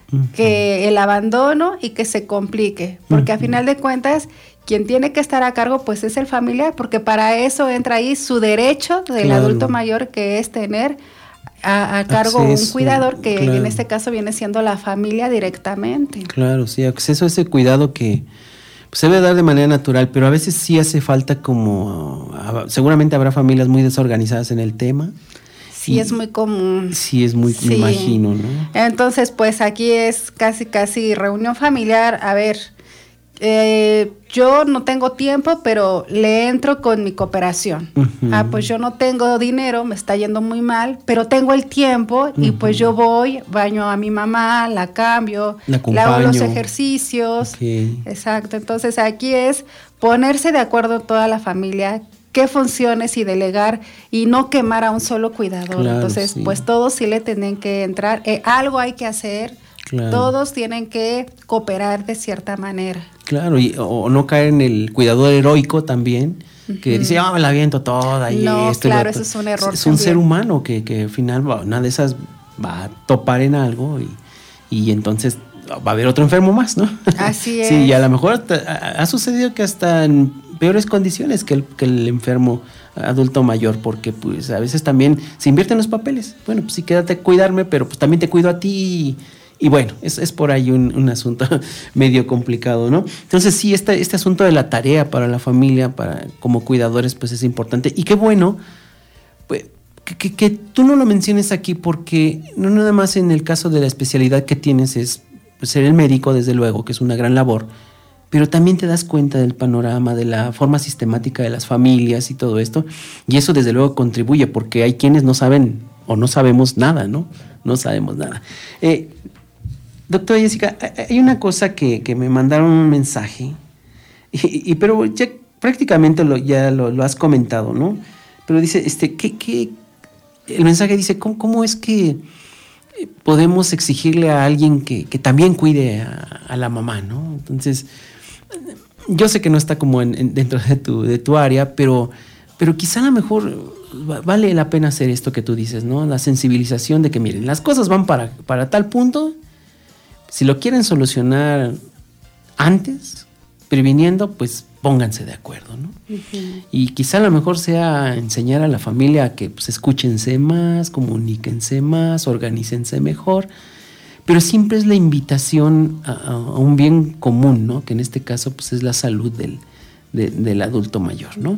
que el abandono y que se complique, porque uh-huh. a final de cuentas quien tiene que estar a cargo pues es el familiar, porque para eso entra ahí su derecho del claro. adulto mayor, que es tener a, a cargo acceso, un cuidador que claro. en este caso viene siendo la familia directamente. Claro, sí, acceso a ese cuidado que pues, se debe dar de manera natural, pero a veces sí hace falta como, seguramente habrá familias muy desorganizadas en el tema. Sí, es muy común. Sí, es muy, sí. me imagino, ¿no? Entonces, pues aquí es casi, casi reunión familiar. A ver, eh, yo no tengo tiempo, pero le entro con mi cooperación. Uh-huh. Ah, pues yo no tengo dinero, me está yendo muy mal, pero tengo el tiempo y uh-huh. pues yo voy, baño a mi mamá, la cambio, la le hago los ejercicios. Okay. Exacto, entonces aquí es ponerse de acuerdo toda la familia, qué funciones y delegar y no quemar a un solo cuidador. Claro, entonces, sí. pues todos sí le tienen que entrar, eh, algo hay que hacer. Claro. Todos tienen que cooperar de cierta manera. Claro, y o no caer en el cuidador heroico también, uh-huh. que dice, ah, oh, me la aviento toda. Y no, esto, claro, y eso es un error. Es también. Un ser humano que, que al final va, una de esas va a topar en algo y, y entonces va a haber otro enfermo más, ¿no? Así es. Sí, y a lo mejor hasta, ha, ha sucedido que hasta en peores condiciones que el, que el enfermo adulto mayor, porque pues a veces también se invierten los papeles. Bueno, pues sí, quédate a cuidarme, pero pues también te cuido a ti. Y, Y bueno, es, es por ahí un, un asunto medio complicado, ¿no? Entonces sí, este, este asunto de la tarea para la familia, para como cuidadores, pues es importante. Y qué bueno pues, que, que, que tú no lo menciones aquí, porque no nada más en el caso de la especialidad que tienes es pues, ser el médico, desde luego, que es una gran labor, pero también te das cuenta del panorama, de la forma sistemática de las familias y todo esto, y eso desde luego contribuye, porque hay quienes no saben o no sabemos nada, ¿no? No sabemos nada. Eh, Doctora Jessica, hay una cosa que, que me mandaron un mensaje, y, y pero ya prácticamente lo, ya lo, lo has comentado, ¿no? Pero dice, este, ¿qué, qué? El mensaje dice, ¿cómo, cómo es que podemos exigirle a alguien que, que también cuide a, a la mamá, ¿no? Entonces, yo sé que no está como en, en, dentro de tu, de tu área, pero, pero quizá a lo mejor vale la pena hacer esto que tú dices, ¿no? La sensibilización de que, miren, las cosas van para, para tal punto. Si lo quieren solucionar antes, previniendo, pues pónganse de acuerdo, ¿no? Uh-huh. Y quizá a lo mejor sea enseñar a la familia a que pues, escúchense más, comuníquense más, organícense mejor, pero siempre es la invitación a, a un bien común, ¿no? Que en este caso pues, es la salud del, de, del adulto mayor, ¿no? Uh-huh.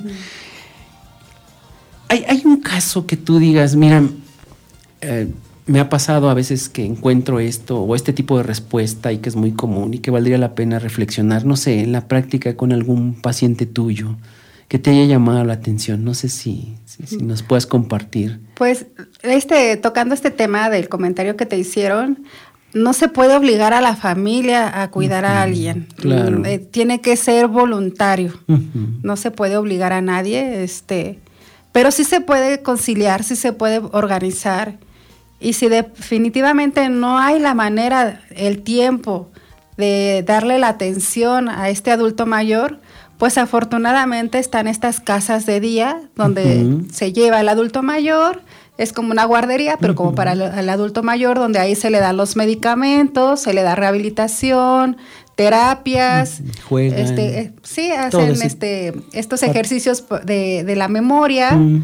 Hay, hay un caso que tú digas, mira, eh, me ha pasado a veces que encuentro esto o este tipo de respuesta y que es muy común y que valdría la pena reflexionar, no sé, en la práctica con algún paciente tuyo que te haya llamado la atención. No sé si, si, si nos puedas compartir. Pues este, tocando este tema del comentario que te hicieron, no se puede obligar a la familia a cuidar uh-huh. a alguien. Claro. Eh, tiene que ser voluntario. Uh-huh. No se puede obligar a nadie, este, pero sí se puede conciliar, sí se puede organizar. Y si definitivamente no hay la manera, el tiempo de darle la atención a este adulto mayor, pues afortunadamente están estas casas de día donde uh-huh. se lleva al adulto mayor, es como una guardería, pero uh-huh. como para el, el adulto mayor, donde ahí se le dan los medicamentos, se le da rehabilitación, terapias, juegan, este, eh, sí, hacen todo, este, estos ejercicios de, de la memoria. Uh-huh.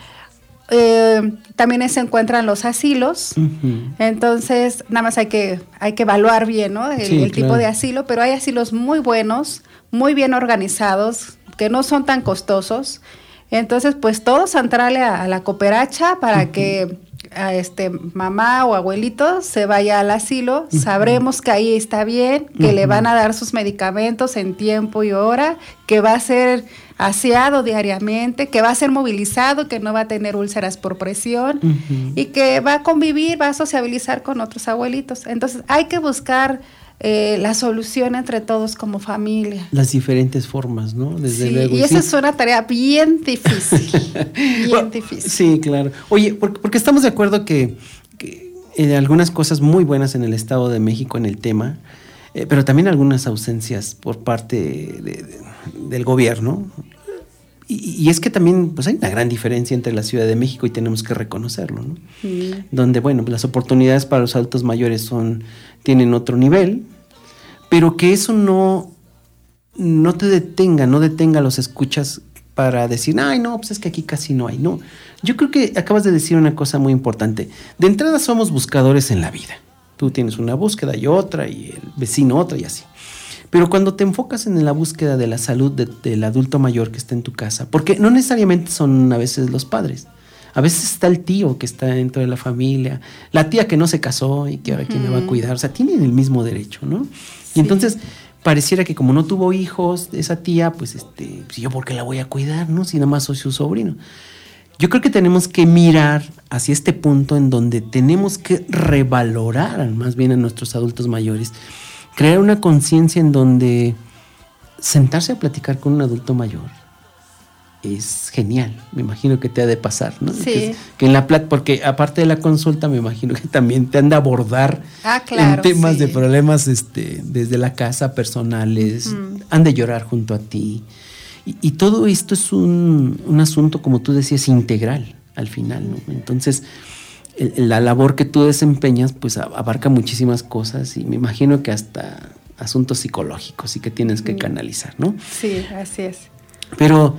Eh, también se encuentran los asilos, uh-huh. entonces nada más hay que, hay que evaluar bien, ¿no? el, sí, el tipo claro. de asilo, pero hay asilos muy buenos, muy bien organizados, que no son tan costosos, entonces pues todos entrarle a, a la cooperacha para uh-huh. que a este mamá o abuelito se vaya al asilo, uh-huh. sabremos que ahí está bien, que uh-huh. le van a dar sus medicamentos en tiempo y hora, que va a ser aseado diariamente, que va a ser movilizado, que no va a tener úlceras por presión uh-huh. y que va a convivir, va a sociabilizar con otros abuelitos. Entonces hay que buscar eh, la solución entre todos como familia. Las diferentes formas, ¿no? Desde sí, luego. Y esa sí. es una tarea bien difícil, bien bueno, difícil. Sí, claro. Oye, porque, porque estamos de acuerdo que, que hay algunas cosas muy buenas en el Estado de México en el tema, eh, pero también algunas ausencias por parte de, de, del gobierno. Y, y es que también pues hay una gran diferencia entre la Ciudad de México y tenemos que reconocerlo, ¿no? Sí. Donde, bueno, las oportunidades para los adultos mayores son, tienen otro nivel, pero que eso no, no te detenga, no detenga a los escuchas para decir, ay, no, pues es que aquí casi no hay, no. Yo creo que acabas de decir una cosa muy importante. De entrada somos buscadores en la vida. Tú tienes una búsqueda y otra, y el vecino otra, y así. Pero cuando te enfocas en la búsqueda de la salud de, del adulto mayor que está en tu casa, porque no necesariamente son a veces los padres, a veces está el tío que está dentro de la familia, la tía que no se casó y que ahora uh-huh. quién le va a cuidar, o sea, tienen el mismo derecho, ¿no? Sí. Y entonces, pareciera que como no tuvo hijos, esa tía, pues este, pues yo por qué la voy a cuidar, ¿no? Si nada más soy su sobrino. Yo creo que tenemos que mirar hacia este punto en donde tenemos que revalorar más bien a nuestros adultos mayores, crear una conciencia en donde sentarse a platicar con un adulto mayor es genial. Me imagino que te ha de pasar, ¿no? Sí. Que, que en la plat porque aparte de la consulta, me imagino que también te han de abordar ah, claro, en temas sí. de problemas este, desde la casa, personales, mm. han de llorar junto a ti. Y, y todo esto es un, un asunto, como tú decías, integral al final, ¿no? Entonces, el, la labor que tú desempeñas, pues abarca muchísimas cosas y me imagino que hasta asuntos psicológicos y que tienes que canalizar, ¿no? Sí, así es. Pero,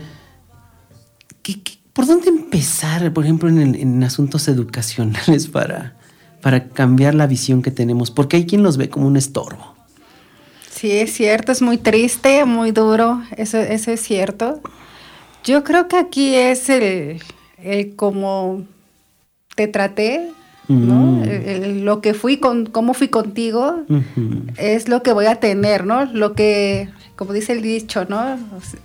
¿qué, qué, ¿por dónde empezar, por ejemplo, en, el, en asuntos educacionales para, para cambiar la visión que tenemos? Porque hay quien los ve como un estorbo. Sí, es cierto, es muy triste, muy duro, eso, eso es cierto. Yo creo que aquí es el, el cómo te traté, ¿no? Mm. El, el, lo que fui, con, cómo fui contigo, uh-huh. es lo que voy a tener, ¿no? Lo que, como dice el dicho, ¿no?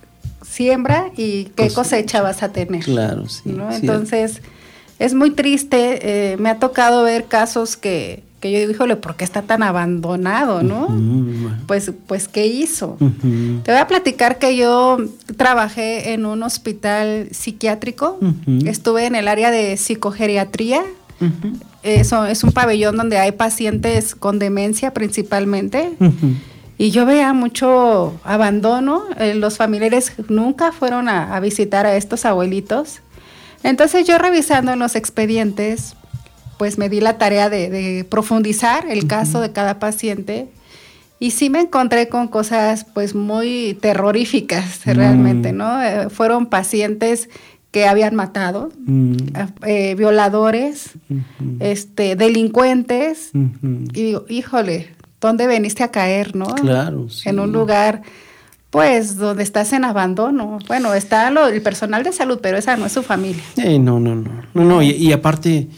Siembra y qué cosecha, cosecha vas a tener. Claro, sí. ¿no? Entonces, sí. es muy triste, eh, me ha tocado ver casos que... que yo digo, híjole, ¿por qué está tan abandonado, no? Uh-huh. Pues, pues, ¿qué hizo? Uh-huh. Te voy a platicar que yo trabajé en un hospital psiquiátrico, uh-huh. estuve en el área de psicogeriatría, uh-huh. eso es un pabellón donde hay pacientes con demencia principalmente, uh-huh. y yo veía mucho abandono, eh, los familiares nunca fueron a, a visitar a estos abuelitos, entonces yo revisando en los expedientes, pues me di la tarea de, de profundizar el uh-huh. caso de cada paciente y sí me encontré con cosas pues muy terroríficas mm. realmente, ¿no? Eh, fueron pacientes que habían matado, mm. eh, violadores, uh-huh. este, delincuentes uh-huh. y digo, híjole, ¿dónde veniste a caer, no? Claro, sí. En un lugar pues donde estás en abandono. Bueno, está lo, el personal de salud, pero esa no es su familia. Eh, no, no, no, no, no, y, y aparte...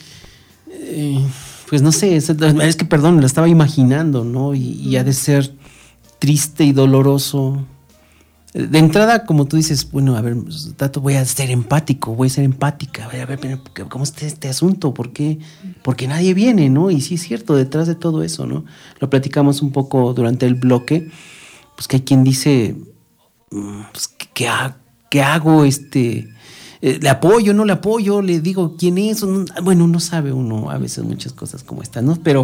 Eh, pues no sé, es, es que perdón, lo estaba imaginando, ¿no? Y, y ha de ser triste y doloroso. De entrada, como tú dices, bueno, a ver, Tato, voy a ser empático, voy a ser empática, voy a ver cómo está este asunto, ¿por qué? Porque nadie viene, ¿no? Y sí es cierto, detrás de todo eso, ¿no? Lo platicamos un poco durante el bloque, pues que hay quien dice, pues, ¿qué, qué, ha, qué hago, este... Eh, le apoyo, no le apoyo, le digo quién es, no, bueno, no sabe uno a veces muchas cosas como estas, ¿no? Pero...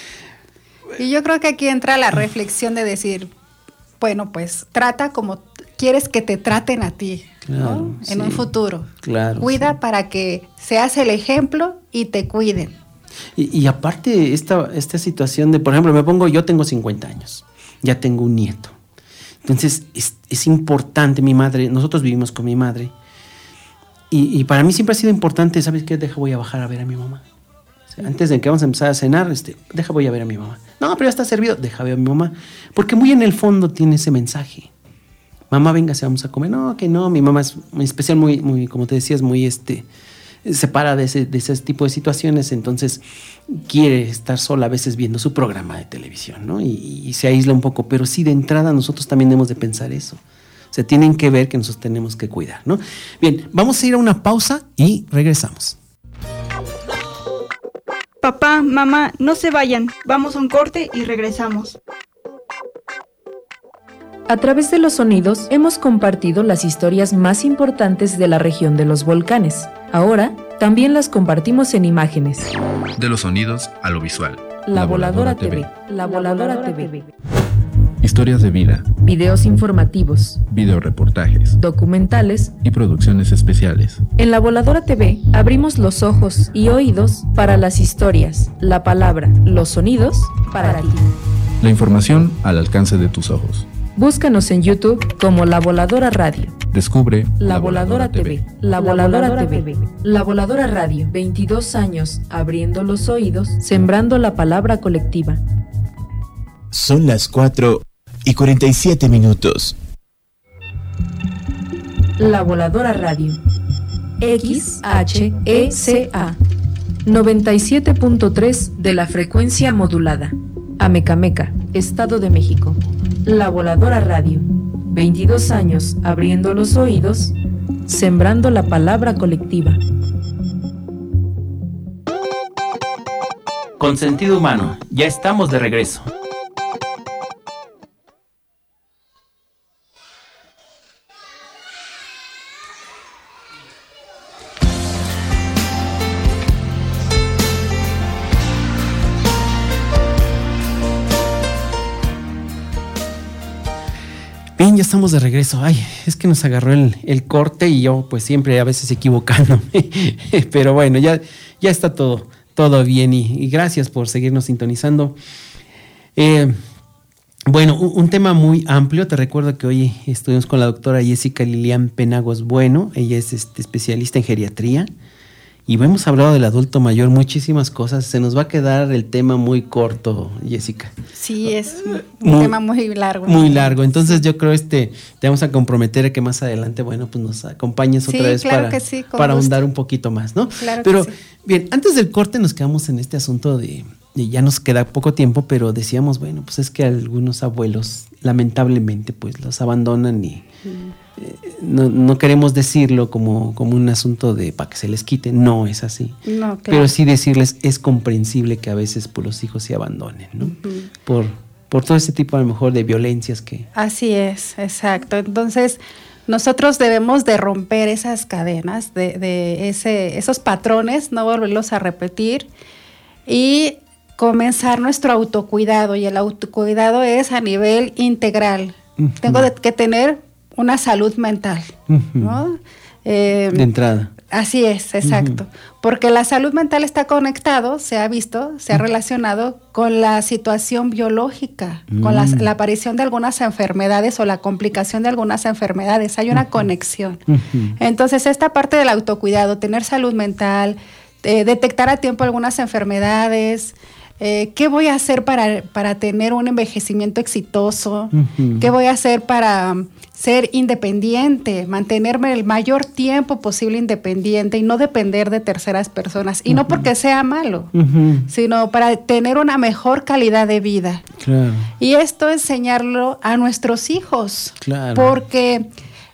Y yo creo que aquí entra la reflexión de decir, bueno, pues trata como quieres que te traten a ti, claro, ¿no? Sí, en un futuro. Claro. Cuida sí. para que seas el ejemplo y te cuiden. Y, y aparte, esta, esta situación de, por ejemplo, me pongo, yo tengo cincuenta años, ya tengo un nieto. Entonces, es, es importante, mi madre, nosotros vivimos con mi madre, Y, y para mí siempre ha sido importante, ¿sabes qué? Deja, voy a bajar a ver a mi mamá. O sea, antes de que vamos a empezar a cenar, este, deja, voy a ver a mi mamá. No, pero ya está servido, deja, ver a mi mamá. Porque muy en el fondo tiene ese mensaje. Mamá, véngase, vamos a comer. No, que no, mi mamá es muy especial, muy, muy, como te decías, muy, este, se para de ese, de ese tipo de situaciones, entonces quiere estar sola a veces viendo su programa de televisión, ¿no? Y, y se aísla un poco, pero sí, de entrada nosotros también debemos de pensar eso. O sea, tienen que ver que nosotros tenemos que cuidar, ¿no? Bien, vamos a ir a una pausa y regresamos. Papá, mamá, no se vayan. Vamos a un corte y regresamos. A través de los sonidos hemos compartido las historias más importantes de la región de los volcanes. Ahora, también las compartimos en imágenes. De los sonidos a lo visual. La, la Voladora, Voladora T V. T V. La Voladora T V. Historias de vida, videos informativos, videoreportajes, documentales y producciones especiales. En La Voladora T V abrimos los ojos y oídos para las historias, la palabra, los sonidos para ti. La información al alcance de tus ojos. Búscanos en YouTube como La Voladora Radio. Descubre La, la Voladora, Voladora T V. T V. La Voladora, Voladora T V. T V. La Voladora Radio. veintidós años abriendo los oídos, sembrando la palabra colectiva. Son las cuatro y cuarenta y siete minutos. La Voladora Radio. X H E C A noventa y siete punto tres de la frecuencia modulada. Amecameca, Estado de México. La Voladora Radio. veintidós años abriendo los oídos, sembrando la palabra colectiva. Con sentido humano, ya estamos de regreso. Bien, ya estamos de regreso. Ay, es que nos agarró el, el corte y yo pues siempre a veces equivocándome. Pero bueno, ya, ya está todo, todo bien y, y gracias por seguirnos sintonizando. Eh, bueno, un, un tema muy amplio. Te recuerdo que hoy estuvimos con la doctora Jessica Lilian Penagos Bueno. Ella es este, especialista en geriatría. Y hemos hablado del adulto mayor, muchísimas cosas. Se nos va a quedar el tema muy corto, Jessica. Sí, es un muy, tema muy largo. Muy largo. Entonces yo creo este te vamos a comprometer a que más adelante, bueno, pues nos acompañes otra sí, vez claro para, que sí, para gusto. ahondar un poquito más, ¿no? Claro pero que sí. Bien, antes del corte nos quedamos en este asunto de, de ya nos queda poco tiempo, pero decíamos, bueno, pues es que algunos abuelos lamentablemente pues los abandonan y mm. No, no queremos decirlo como, como un asunto de para que se les quite, no es así. No, claro. Pero sí decirles, es comprensible que a veces pues, los hijos se abandonen, ¿no? Uh-huh. Por, por todo ese tipo a lo mejor de violencias que... Así es, exacto. Entonces, nosotros debemos de romper esas cadenas, de, de ese, esos patrones, no volverlos a repetir y comenzar nuestro autocuidado. Y el autocuidado es a nivel integral. Uh-huh. Tengo de, que tener una salud mental, uh-huh. ¿no? Eh, de entrada. Así es, exacto. Uh-huh. Porque la salud mental está conectado, se ha visto, se ha uh-huh. relacionado con la situación biológica, uh-huh. con las, la aparición de algunas enfermedades o la complicación de algunas enfermedades. Hay una uh-huh. conexión. Uh-huh. Entonces, esta parte del autocuidado, tener salud mental, eh, detectar a tiempo algunas enfermedades. Eh, ¿Qué voy a hacer para, para tener un envejecimiento exitoso? Uh-huh. ¿Qué voy a hacer para ser independiente, mantenerme el mayor tiempo posible independiente y no depender de terceras personas? Y uh-huh. no porque sea malo, uh-huh. sino para tener una mejor calidad de vida. Claro. Y esto enseñarlo a nuestros hijos. Claro. Porque...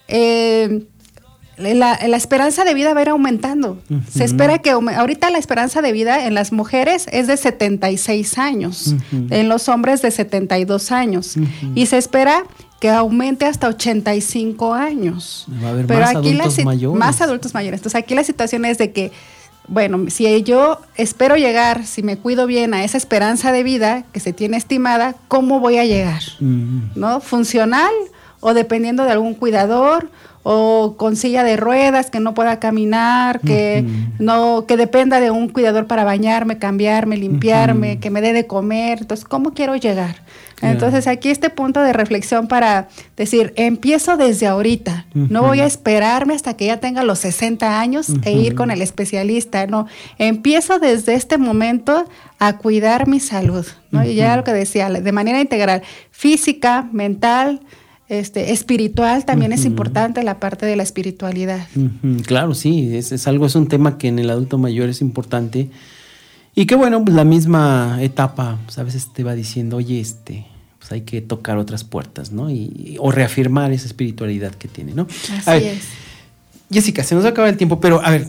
Eh, La, la esperanza de vida va a ir aumentando. Uh-huh. Se espera que ahorita la esperanza de vida en las mujeres es de setenta y seis años, uh-huh. en los hombres de setenta y dos años. Uh-huh. Y se espera que aumente hasta ochenta y cinco años. Va a haber Pero más aquí adultos la, mayores. Más adultos mayores. Entonces aquí la situación es de que, bueno, si yo espero llegar, si me cuido bien a esa esperanza de vida que se tiene estimada, ¿cómo voy a llegar? Uh-huh. ¿No? ¿Funcional o dependiendo de algún cuidador? O con silla de ruedas, que no pueda caminar, que uh-huh. no, que dependa de un cuidador para bañarme, cambiarme, limpiarme, uh-huh. que me dé de comer. Entonces, ¿cómo quiero llegar? Claro. Entonces, aquí este punto de reflexión para decir, empiezo desde ahorita. Uh-huh. No voy a esperarme hasta que ya tenga los sesenta años uh-huh. e ir con el especialista. No, empiezo desde este momento a cuidar mi salud, ¿no? Uh-huh. Y ya lo que decía, de manera integral, física, mental, Este, espiritual también uh-huh. es importante la parte de la espiritualidad. Uh-huh. Claro, sí, es, es algo, es un tema que en el adulto mayor es importante y que bueno, pues la misma etapa, pues a veces te va diciendo, oye, este, pues hay que tocar otras puertas, ¿no? Y, y, o reafirmar esa espiritualidad que tiene, ¿no? Así a ver, es. Jessica, se nos va a acabar el tiempo, pero a ver,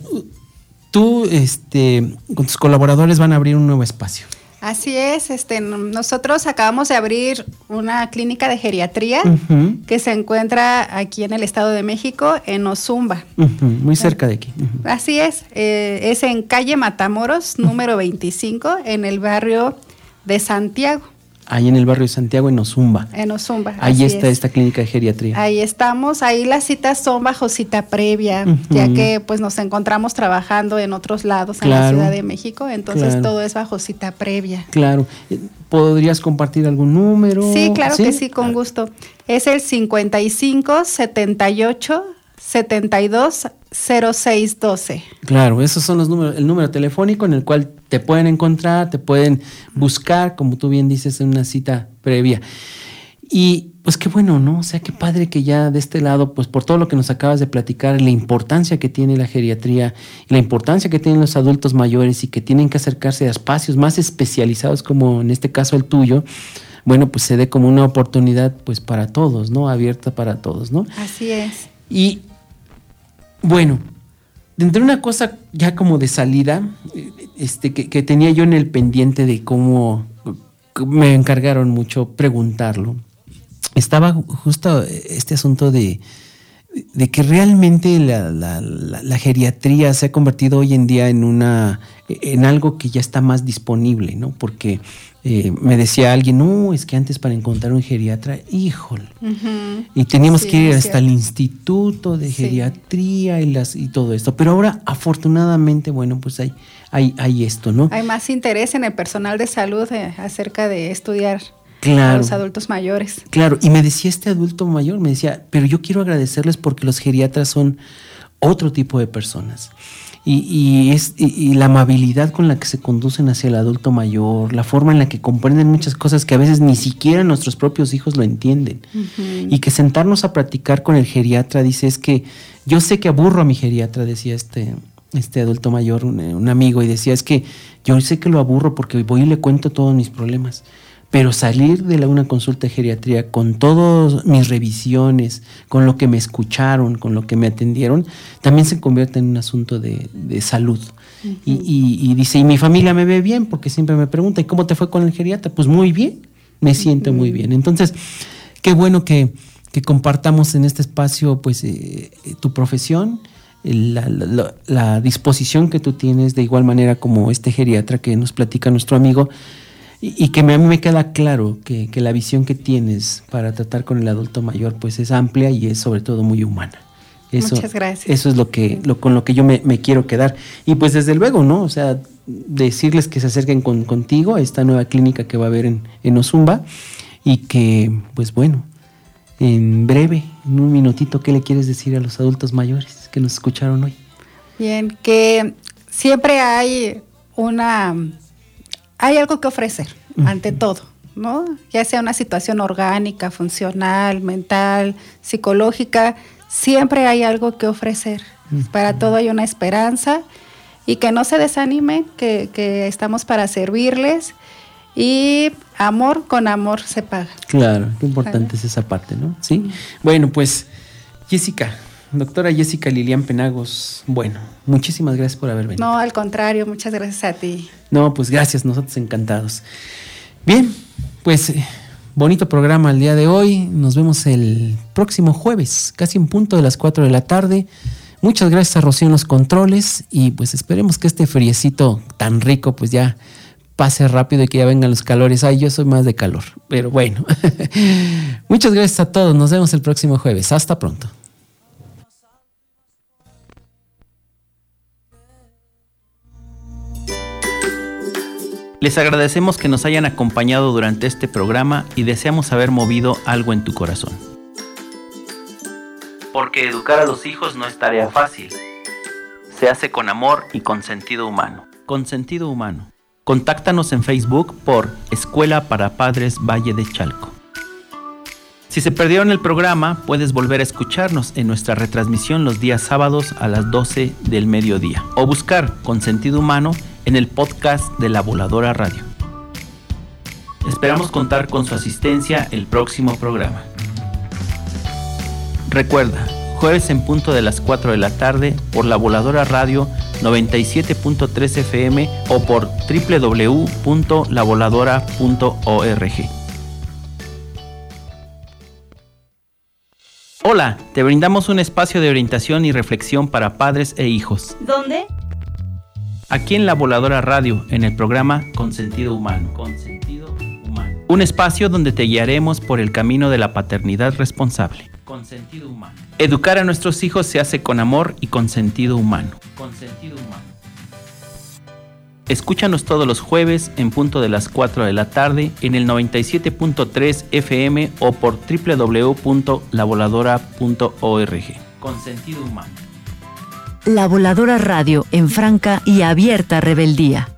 tú, este, con tus colaboradores van a abrir un nuevo espacio. Así es, este, nosotros acabamos de abrir una clínica de geriatría uh-huh. que se encuentra aquí en el Estado de México, en Ozumba. Uh-huh. Muy cerca de aquí. Uh-huh. Así es, eh, es en calle Matamoros, número veinticinco, en el barrio de Santiago. Ahí en el barrio de Santiago, en Ozumba. En Ozumba. Ahí está es. esta clínica de geriatría. Ahí estamos, ahí las citas son bajo cita previa, uh-huh. ya que pues nos encontramos trabajando en otros lados en claro, la Ciudad de México, entonces claro. todo es bajo cita previa. Claro. ¿Podrías compartir algún número? Sí, claro ¿Sí? que sí, con gusto. Es el cincuenta y cinco, setenta y ocho, setenta y dos, cero seis doce. Claro, esos son los números, el número telefónico en el cual te pueden encontrar, te pueden buscar, como tú bien dices, en una cita previa. Y pues qué bueno, ¿no? O sea, qué padre que ya de este lado, pues por todo lo que nos acabas de platicar, la importancia que tiene la geriatría, la importancia que tienen los adultos mayores y que tienen que acercarse a espacios más especializados como en este caso el tuyo, bueno, pues se dé como una oportunidad pues para todos, ¿no? Abierta para todos, ¿no? Así es. Y bueno, dentro de una cosa ya como de salida, este, que, que tenía yo en el pendiente de cómo me encargaron mucho preguntarlo, estaba justo este asunto de, de que realmente la, la, la, la geriatría se ha convertido hoy en día en una en algo que ya está más disponible, ¿no? Porque eh, me decía alguien, no, es que antes para encontrar un geriatra, híjole, uh-huh. y teníamos sí, que ir hasta el instituto de geriatría sí. y, las, y todo esto, pero ahora afortunadamente, bueno, pues hay, hay, hay esto, ¿no? Hay más interés en el personal de salud eh, acerca de estudiar claro, a los adultos mayores. Claro, y me decía este adulto mayor, me decía, pero yo quiero agradecerles porque los geriatras son otro tipo de personas. Y, y, es, y, y la amabilidad con la que se conducen hacia el adulto mayor, la forma en la que comprenden muchas cosas que a veces ni siquiera nuestros propios hijos lo entienden. Uh-huh. Y que sentarnos a platicar con el geriatra, dice, es que yo sé que aburro a mi geriatra, decía este, este adulto mayor, un, un amigo, y decía, es que yo sé que lo aburro porque voy y le cuento todos mis problemas. Pero salir de la, una consulta de geriatría con todas mis revisiones, con lo que me escucharon, con lo que me atendieron, también se convierte en un asunto de, de salud. Uh-huh. Y, y, y dice, y mi familia me ve bien, porque siempre me pregunta, ¿y cómo te fue con el geriatra? Pues muy bien, me siento uh-huh. muy bien. Entonces, qué bueno que, que compartamos en este espacio pues eh, tu profesión, la, la, la disposición que tú tienes, de igual manera como este geriatra que nos platica nuestro amigo, y que a mí me queda claro que, que la visión que tienes para tratar con el adulto mayor pues es amplia y es sobre todo muy humana. Eso, Muchas gracias. Eso es lo que, lo, con lo que yo me, me quiero quedar. Y pues desde luego, ¿no? O sea, decirles que se acerquen con, contigo a esta nueva clínica que va a haber en, en Ozumba y que, pues bueno, en breve, en un minutito, ¿qué le quieres decir a los adultos mayores que nos escucharon hoy? Bien, que siempre hay una... Hay algo que ofrecer, uh-huh. ante todo, ¿no? Ya sea una situación orgánica, funcional, mental, psicológica, siempre hay algo que ofrecer. Uh-huh. Para todo hay una esperanza y que no se desanimen, que, que estamos para servirles y amor con amor se paga. Claro, qué importante claro. es esa parte, ¿no? Sí. Uh-huh. Bueno, pues, Jessica, doctora Jessica Lilian Penagos, bueno, muchísimas gracias por haber venido. No, al contrario, muchas gracias a ti. No, pues gracias, nosotros encantados. Bien, pues eh, bonito programa el día de hoy. Nos vemos el próximo jueves, casi en punto de las cuatro de la tarde. Muchas gracias a Rocío en los controles y pues esperemos que este friecito tan rico pues ya pase rápido y que ya vengan los calores. Ay, yo soy más de calor, pero bueno. Muchas gracias a todos, nos vemos el próximo jueves. Hasta pronto. Les agradecemos que nos hayan acompañado durante este programa y deseamos haber movido algo en tu corazón. Porque educar a los hijos no es tarea fácil. Se hace con amor y con sentido humano. Con sentido humano. Contáctanos en Facebook por Escuela para Padres Valle de Chalco. Si se perdieron el programa, puedes volver a escucharnos en nuestra retransmisión los días sábados a las doce del mediodía o buscar Con Sentido Humano en el podcast de La Voladora Radio. Esperamos contar con su asistencia el próximo programa. Recuerda, jueves en punto de las cuatro de la tarde por La Voladora Radio noventa y siete punto tres F M o por doble u doble u doble u punto la voladora punto org. Hola, te brindamos un espacio de orientación y reflexión para padres e hijos. ¿Dónde? Aquí en La Voladora Radio, en el programa Con Sentido Humano. Con Sentido Humano. Un espacio donde te guiaremos por el camino de la paternidad responsable. Con sentido humano. Educar a nuestros hijos se hace con amor y con sentido humano. Con sentido humano. Escúchanos todos los jueves en punto de las cuatro de la tarde en el noventa y siete punto tres F M o por doble u doble u doble u punto la voladora punto org. Con sentido humano. La Voladora Radio en franca y abierta rebeldía.